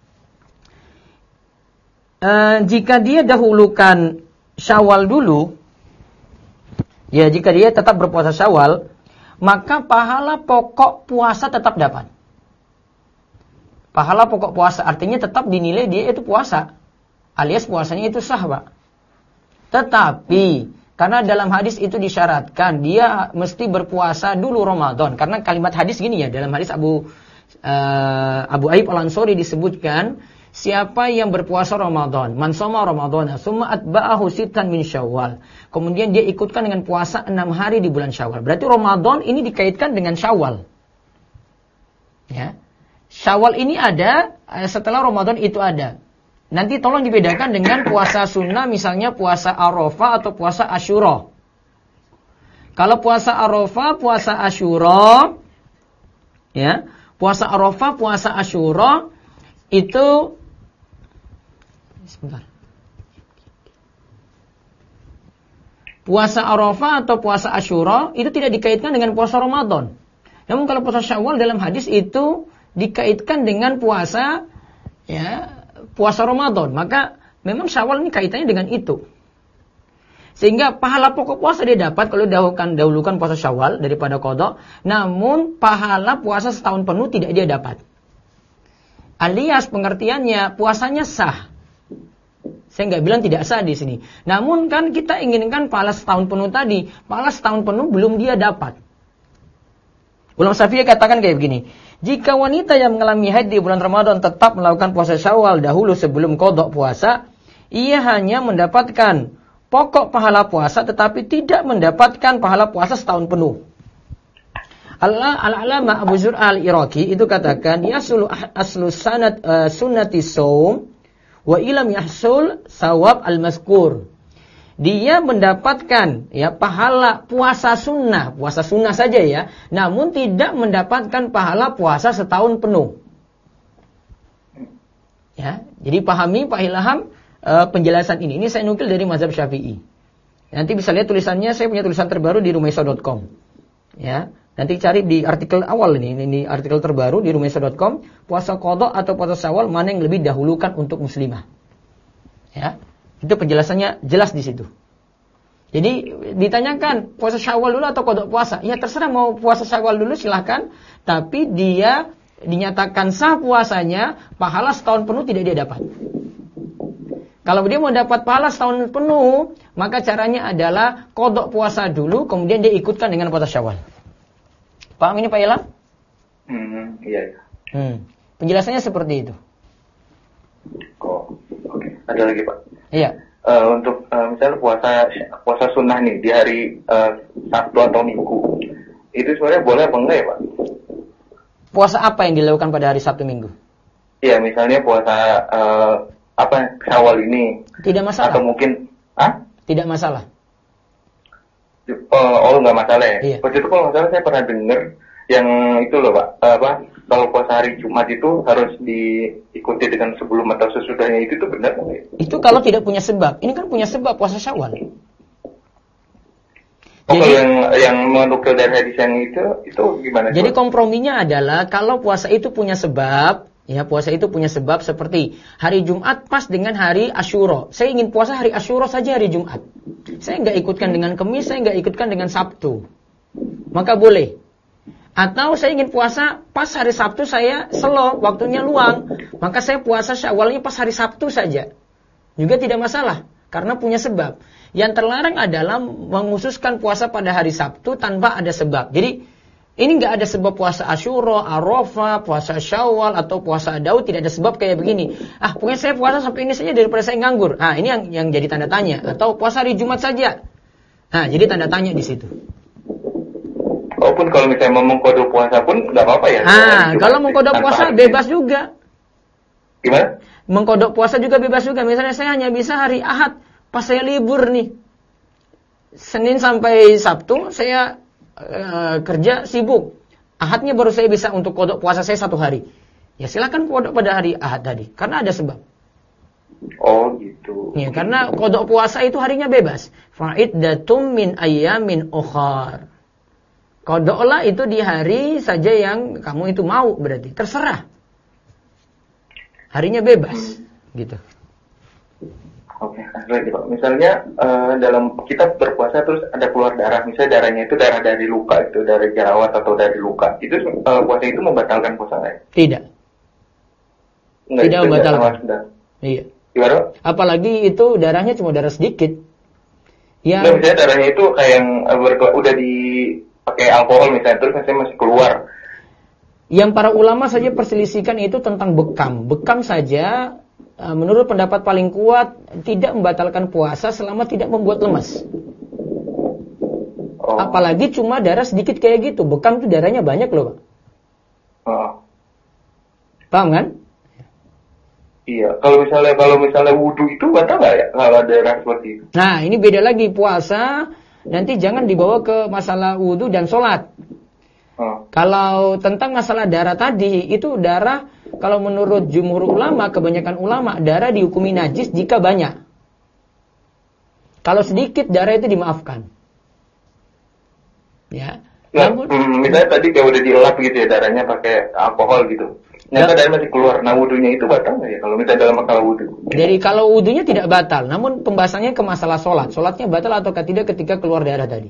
Jika dia dahulukan Syawal dulu, ya jika dia tetap berpuasa Syawal, maka pahala pokok puasa tetap dapat. Pahala pokok puasa artinya tetap dinilai dia itu puasa, alias puasanya itu sah, Pak. Tetapi karena dalam hadis itu disyaratkan dia mesti berpuasa dulu Ramadan. Karena kalimat hadis gini ya, dalam hadis Abu Ayyub Al-Ansari disebutkan, siapa yang berpuasa Ramadan, man shoma Ramadhana, summa atba'ahu sittan min Syawal. Kemudian dia ikutkan dengan puasa 6 hari di bulan Syawal. Berarti Ramadan ini dikaitkan dengan Syawal. Ya. Syawal ini ada, setelah Ramadan itu ada. Nanti tolong dibedakan dengan puasa sunnah, misalnya puasa Arafah atau puasa Asyura. Kalau puasa Arafah, puasa Asyura, ya, puasa Arafah, puasa Asyura itu sebentar. Puasa Arafah atau puasa Asyura itu tidak dikaitkan dengan puasa Ramadan. Namun kalau puasa Syawal dalam hadis itu dikaitkan dengan puasa, ya, puasa Ramadan. Maka memang Syawal ini kaitannya dengan itu. Sehingga pahala pokok puasa dia dapat kalau dahulukan puasa Syawal daripada qada, namun pahala puasa setahun penuh tidak dia dapat. Alias pengertiannya puasanya sah. Saya nggak bilang tidak sah di sini. Namun kan kita inginkan pahala setahun penuh tadi, pahala setahun penuh belum dia dapat. Ulama Syafi'i katakan kayak begini, jika wanita yang mengalami haid di bulan Ramadan tetap melakukan puasa Syawal dahulu sebelum qada puasa, ia hanya mendapatkan pokok pahala puasa tetapi tidak mendapatkan pahala puasa setahun penuh. Al-Alama Abu Zur'a al-Iraqi itu katakan, yasulu aslu sunnati saum wa ilam yahsul sawab al-mazkur. Dia mendapatkan ya pahala puasa sunnah saja ya, namun tidak mendapatkan pahala puasa setahun penuh. Ya, jadi pahami Pak Ilham penjelasan ini. Ini saya nukil dari mazhab Syafi'i. Nanti bisa lihat tulisannya, saya punya tulisan terbaru di rumaiso.com. Ya, nanti cari di artikel awal ini artikel terbaru di rumaiso.com, puasa qadha atau puasa Syawal mana yang lebih dahulukan untuk muslimah. Ya. Itu penjelasannya jelas di situ. Jadi ditanyakan puasa Syawal dulu atau qadha puasa? Ya terserah, mau puasa Syawal dulu silahkan, tapi dia dinyatakan sah puasanya, pahala setahun penuh tidak dia dapat. Kalau dia mau dapat pahala setahun penuh, maka caranya adalah qadha puasa dulu, kemudian dia ikutkan dengan puasa Syawal. Paham ini Pak Ilham? Iya. Penjelasannya seperti itu. Oke. Ada lagi Pak? Iya. Untuk misalnya puasa sunnah nih di hari Sabtu atau Minggu, itu sebenarnya boleh apa enggak ya Pak? Puasa apa yang dilakukan pada hari Sabtu Minggu? Iya, misalnya puasa Syawal ini. Tidak masalah. Atau mungkin Tidak masalah. Nggak masalah ya. Iya. Waktu itu kalau nggak salah saya pernah dengar yang itu loh Pak, kalau puasa hari Jumat itu harus diikuti dengan sebelum atau sesudahnya, itu tuh benar nggak ya? Itu kalau tidak punya sebab. Ini kan punya sebab puasa Syawal. Jadi, kalau yang menukil dari hadis yang itu gimana? Jadi komprominya adalah kalau puasa itu punya sebab, ya puasa itu punya sebab seperti hari Jumat pas dengan hari Asyura. Saya ingin puasa hari Asyura saja hari Jumat. Saya nggak ikutkan dengan Kamis, saya nggak ikutkan dengan Sabtu. Maka boleh. Atau saya ingin puasa pas hari Sabtu saya slow, waktunya luang. Maka saya puasa Syawalnya pas hari Sabtu saja. Juga tidak masalah, karena punya sebab. Yang terlarang adalah menghususkan puasa pada hari Sabtu tanpa ada sebab. Jadi ini nggak ada sebab puasa Asyura, Arafah, puasa Syawal atau puasa Daud, tidak ada sebab kayak begini. Pokoknya saya puasa sampai ini saja daripada saya nganggur. Ini yang jadi tanda tanya. Atau puasa hari Jumat saja. Jadi tanda tanya di situ. Walaupun kalau misalnya mau mengkodok puasa pun nggak apa-apa ya. Kalau mengkodok puasa bebas juga. Gimana? Mengkodok puasa juga bebas juga. Misalnya saya hanya bisa hari Ahad, pas saya libur nih. Senin sampai Sabtu saya kerja sibuk. Ahadnya baru saya bisa untuk kodok puasa saya 1 hari. Ya silakan kodok pada hari Ahad tadi, karena ada sebab. Oh gitu. Ya, karena kodok puasa itu harinya bebas. Fa'iddatum min ayyamin ukhar. Kodoklah itu di hari saja yang kamu itu mau, berarti terserah. Harinya bebas, gitu. Oke, lagi Pak. Misalnya dalam kita berpuasa terus ada keluar darah, misalnya darahnya itu darah dari luka, itu dari jerawat atau dari luka, itu puasa itu membatalkan puasa nggak? Tidak. Tidak membatalkan. Iya. Gimana? Apalagi itu darahnya cuma darah sedikit. Ya. Nah, misalnya darahnya itu kayak yang udah dipakai alkohol misalnya, terus misalnya masih keluar. Yang para ulama saja perselisihkan itu tentang bekam. Bekam saja menurut pendapat paling kuat tidak membatalkan puasa selama tidak membuat lemas. Apalagi cuma darah sedikit kayak gitu. Bekam itu darahnya banyak loh, Pak. Paham kan? Iya. Kalau misalnya wudu itu batal nggak ya kalau darah seperti itu? Nah, ini beda lagi puasa. Nanti jangan dibawa ke masalah wudu dan sholat. Kalau tentang masalah darah tadi, itu darah kalau menurut jumhur ulama, kebanyakan ulama, darah dihukumi najis jika banyak. Kalau sedikit darah itu dimaafkan. Ya. Nah, misalnya tadi dia udah dielap gitu ya darahnya pakai alkohol gitu. Nyata darah masih keluar. Nah, wudunya itu batal nggak ya kalau misalnya dalam masalah wudu? Jadi kalau wudunya tidak batal, namun pembahasannya ke masalah sholat. Sholatnya batal atau tidak ketika keluar darah tadi.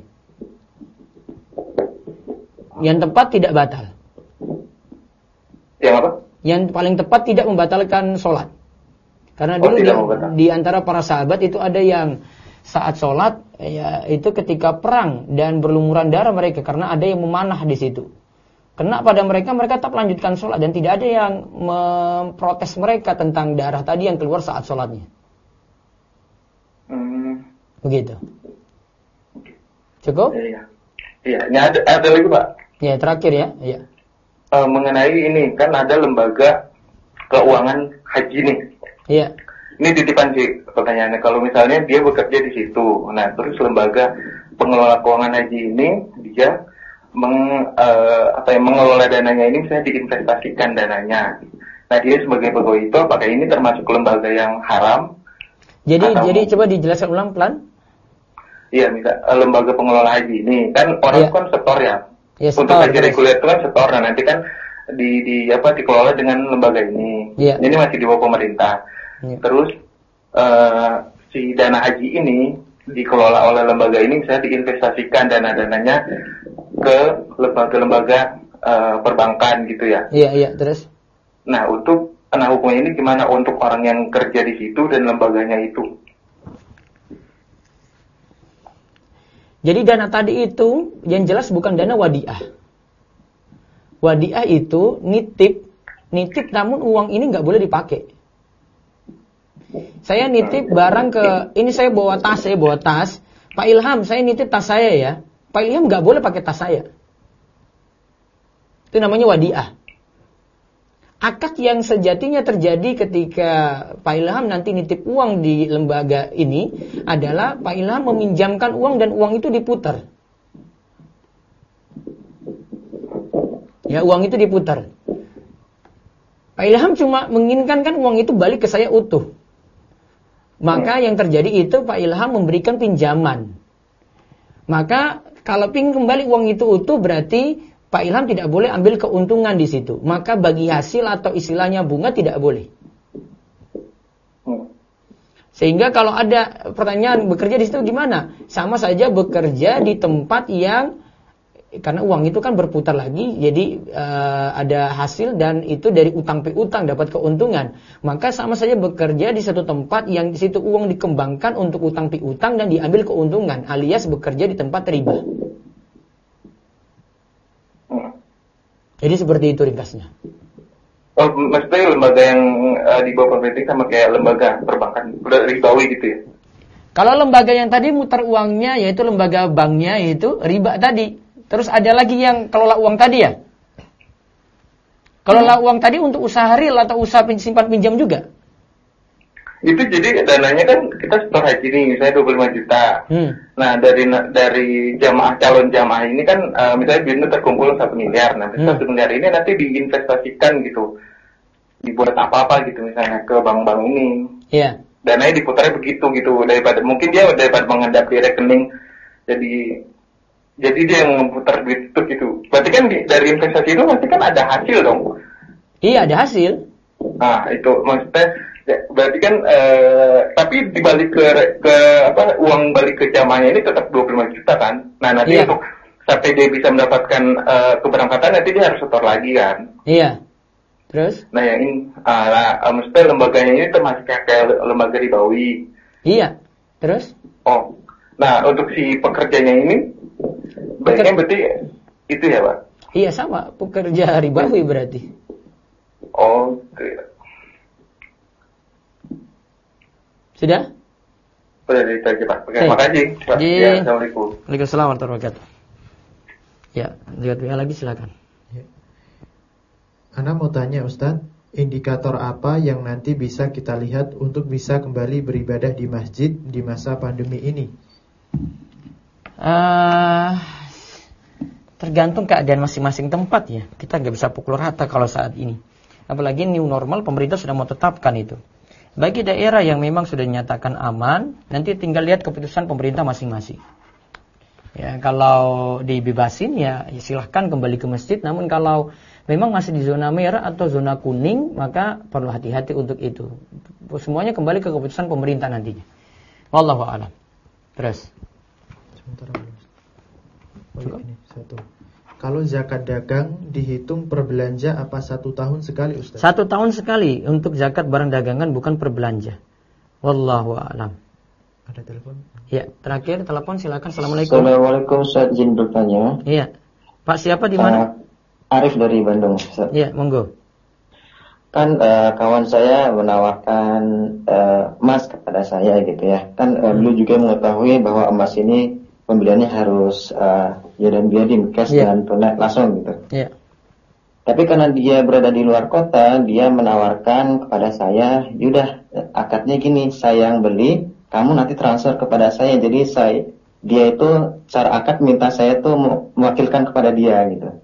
Yang tepat tidak batal. Yang apa? Yang paling tepat tidak membatalkan sholat. Karena dulu di antara para sahabat itu ada yang saat sholat, ya itu ketika perang dan berlumuran darah mereka, karena ada yang memanah di situ. Kena pada mereka tetap lanjutkan sholat dan tidak ada yang memprotes mereka tentang darah tadi yang keluar saat sholatnya. Begitu. Cukup? Iya. Iya, ini ada lagi Pak. Ya, terakhir ya. Iya. Mengenai ini kan ada lembaga keuangan haji nih. Iya. Ini titipan sih pertanyaannya. Kalau misalnya dia bekerja di situ, nah terus lembaga pengelola keuangan haji ini dia mengelola dananya ini misalnya diinvestasikan dananya. Nah dia sebagai pegawai itu apakah ini termasuk lembaga yang haram? Jadi coba dijelaskan ulang pelan. Iya, misal lembaga pengelola haji ini kan orang kan setor ya. Ya, untuk haji reguler itu kan setor, nah nanti kan dikelola dengan lembaga ini. Ya. Ini masih di bawah pemerintah. Ya. Terus si dana haji ini dikelola oleh lembaga ini misalnya diinvestasikan dana-dananya ke lembaga-lembaga perbankan gitu ya. Iya, terus. Nah, hukumnya ini gimana untuk orang yang kerja di situ dan lembaganya itu? Jadi dana tadi itu yang jelas bukan dana wadiah. Wadiah itu nitip namun uang ini nggak boleh dipakai. Saya nitip barang ini saya bawa tas. Pak Ilham, saya nitip tas saya ya. Pak Ilham nggak boleh pakai tas saya. Itu namanya wadiah. Akad yang sejatinya terjadi ketika Pak Ilham nanti nitip uang di lembaga ini adalah Pak Ilham meminjamkan uang dan uang itu diputar. Ya, uang itu diputar. Pak Ilham cuma menginginkan kan uang itu balik ke saya utuh. Maka yang terjadi itu Pak Ilham memberikan pinjaman. Maka kalau pingin kembali uang itu utuh berarti Pak Ilham tidak boleh ambil keuntungan di situ. Maka bagi hasil atau istilahnya bunga tidak boleh. Sehingga kalau ada pertanyaan bekerja di situ gimana? Sama saja bekerja di tempat yang karena uang itu kan berputar lagi, jadi ada hasil dan itu dari utang piutang dapat keuntungan. Maka sama saja bekerja di satu tempat yang di situ uang dikembangkan untuk utang piutang dan diambil keuntungan, alias bekerja di tempat riba. Jadi seperti itu ringkasnya. Oh, maksudnya lembaga yang di bawah pemerintah sama kayak lembaga perbankan ribawi gitu ya? Kalau lembaga yang tadi mutar uangnya yaitu lembaga banknya yaitu riba tadi. Terus ada lagi yang kelola uang tadi ya? Kelola uang tadi untuk usaha real atau usaha simpan pinjam juga? Itu jadi dananya kan kita setor haji nih misalnya 25 juta. Nah dari calon jamaah ini kan misalnya duitnya terkumpul 1 miliar. Nah 1 miliar ini nanti diinvestasikan gitu, dibuat apa gitu misalnya ke bank-bank ini. Iya. Dananya diputarnya begitu gitu daripada mengendap di rekening jadi dia yang memutar duit itu gitu. Berarti kan dari investasi itu pasti kan ada hasil dong. Iya ada hasil. Nah itu maksudnya berarti kan tapi dibalik ke uang balik ke jamaahnya ini tetap 25 juta kan. Nah nanti untuk sampai dia bisa mendapatkan keberangkatan nanti dia harus setor lagi kan. Iya. Terus? Nah yang ini maksudnya lembaganya ini termasuk kayak lembaga ribawi. Iya. Terus? Oh. Nah untuk si pekerjanya ini baiknya berarti itu ya Pak? Iya sama, pekerja ribawi berarti. Oh, sudah? Sudah itu aja Pak. Oke, makasih Pak. Ya, Assalamualaikum. Waalaikumsalam warahmatullahi wabarakatuh. Ya, lihat WA lagi silakan. Ya. Ana mau tanya Ustadz, indikator apa yang nanti bisa kita lihat untuk bisa kembali beribadah di masjid di masa pandemi ini? Tergantung keadaan masing-masing tempat ya. Kita nggak bisa pukul rata kalau saat ini. Apalagi new normal pemerintah sudah mau tetapkan itu. Bagi daerah yang memang sudah dinyatakan aman, nanti tinggal lihat keputusan pemerintah masing-masing. Ya, kalau dibebasin ya silahkan kembali ke masjid. Namun kalau memang masih di zona merah atau zona kuning, maka perlu hati-hati untuk itu. Semuanya kembali ke keputusan pemerintah nantinya. Wallahu a'lam. Terus. Sebentar ini satu. Kalau zakat dagang dihitung per belanja apa 1 tahun sekali Ustaz? 1 tahun sekali untuk zakat barang dagangan bukan per belanja. Wallahu a'lam. Ada telepon? Ya, terakhir telepon silakan. Assalamualaikum. Assalamualaikum Ustaz, izin bertanya. Iya. Pak siapa di mana? Arif dari Bandung Ustaz. Iya, monggo. kan kawan saya menawarkan emas kepada saya gitu ya. Kan beliau juga mengetahui bahwa emas ini pembeliannya harus ya dan biadin, cash dan tunai langsung gitu. Yeah. Tapi karena dia berada di luar kota, dia menawarkan kepada saya, yaudah akadnya gini, saya yang beli, kamu nanti transfer kepada saya. Jadi dia itu secara akad minta saya tuh mewakilkan kepada dia gitu.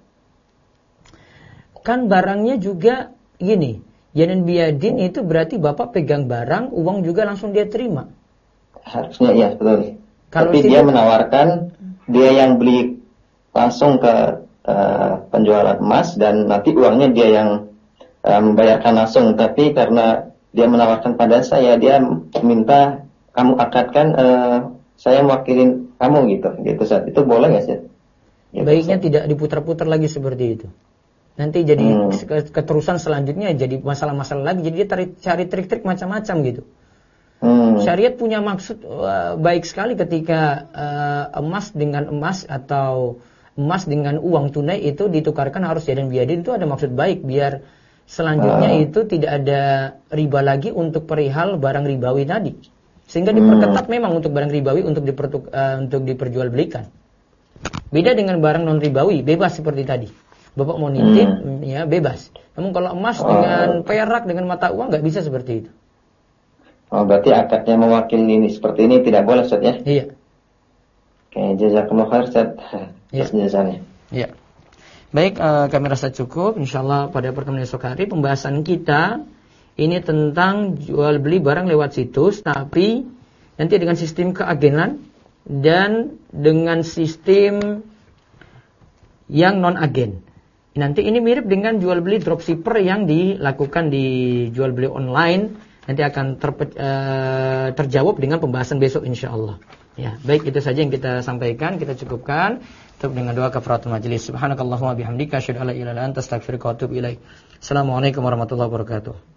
Kan barangnya juga gini, janin biadin itu berarti Bapak pegang barang, uang juga langsung dia terima. Harusnya iya, betul. Kalau tapi dia menawarkan, dia yang beli langsung ke penjualan emas dan nanti uangnya dia yang membayarkan langsung. Tapi karena dia menawarkan pada saya, dia minta kamu akadkan, saya mewakilin kamu gitu saat itu boleh nggak sih? Gitu, baiknya tidak diputar-putar lagi seperti itu. Nanti jadi keterusan selanjutnya jadi masalah-masalah lagi. Jadi dia cari trik-trik macam-macam gitu. Syariat punya maksud baik sekali ketika emas dengan emas atau emas dengan uang tunai itu ditukarkan harus jadan biadin, itu ada maksud baik biar selanjutnya itu tidak ada riba lagi untuk perihal barang ribawi tadi. Sehingga diperketat memang untuk barang ribawi untuk diperjualbelikan. Beda dengan barang non ribawi, bebas seperti tadi. Bapak mau nitip, ya bebas. Namun kalau emas dengan perak dengan mata uang nggak bisa seperti itu. Oh, berarti akadnya mewakili ini seperti ini tidak boleh, Ustaz ya? Iya. Oke, jazakumullah khair, Ustaz. Jasanya. Iya. Baik, kami rasa cukup. Insyaallah pada pertemuan esok hari pembahasan kita ini tentang jual beli barang lewat situs, tapi nanti dengan sistem keagenan dan dengan sistem yang non agen. Nanti ini mirip dengan jual beli dropshipper yang dilakukan di jual beli online. Nanti akan terjawab dengan pembahasan besok insyaallah. Ya, baik itu saja yang kita sampaikan, kita cukupkan. Tutup dengan doa kafaratul majelis. Subhanakallahumma bihamdika asyhadu an la ilaha illa anta astaghfiruka wa atubu ilaik. Assalamualaikum warahmatullahi wabarakatuh.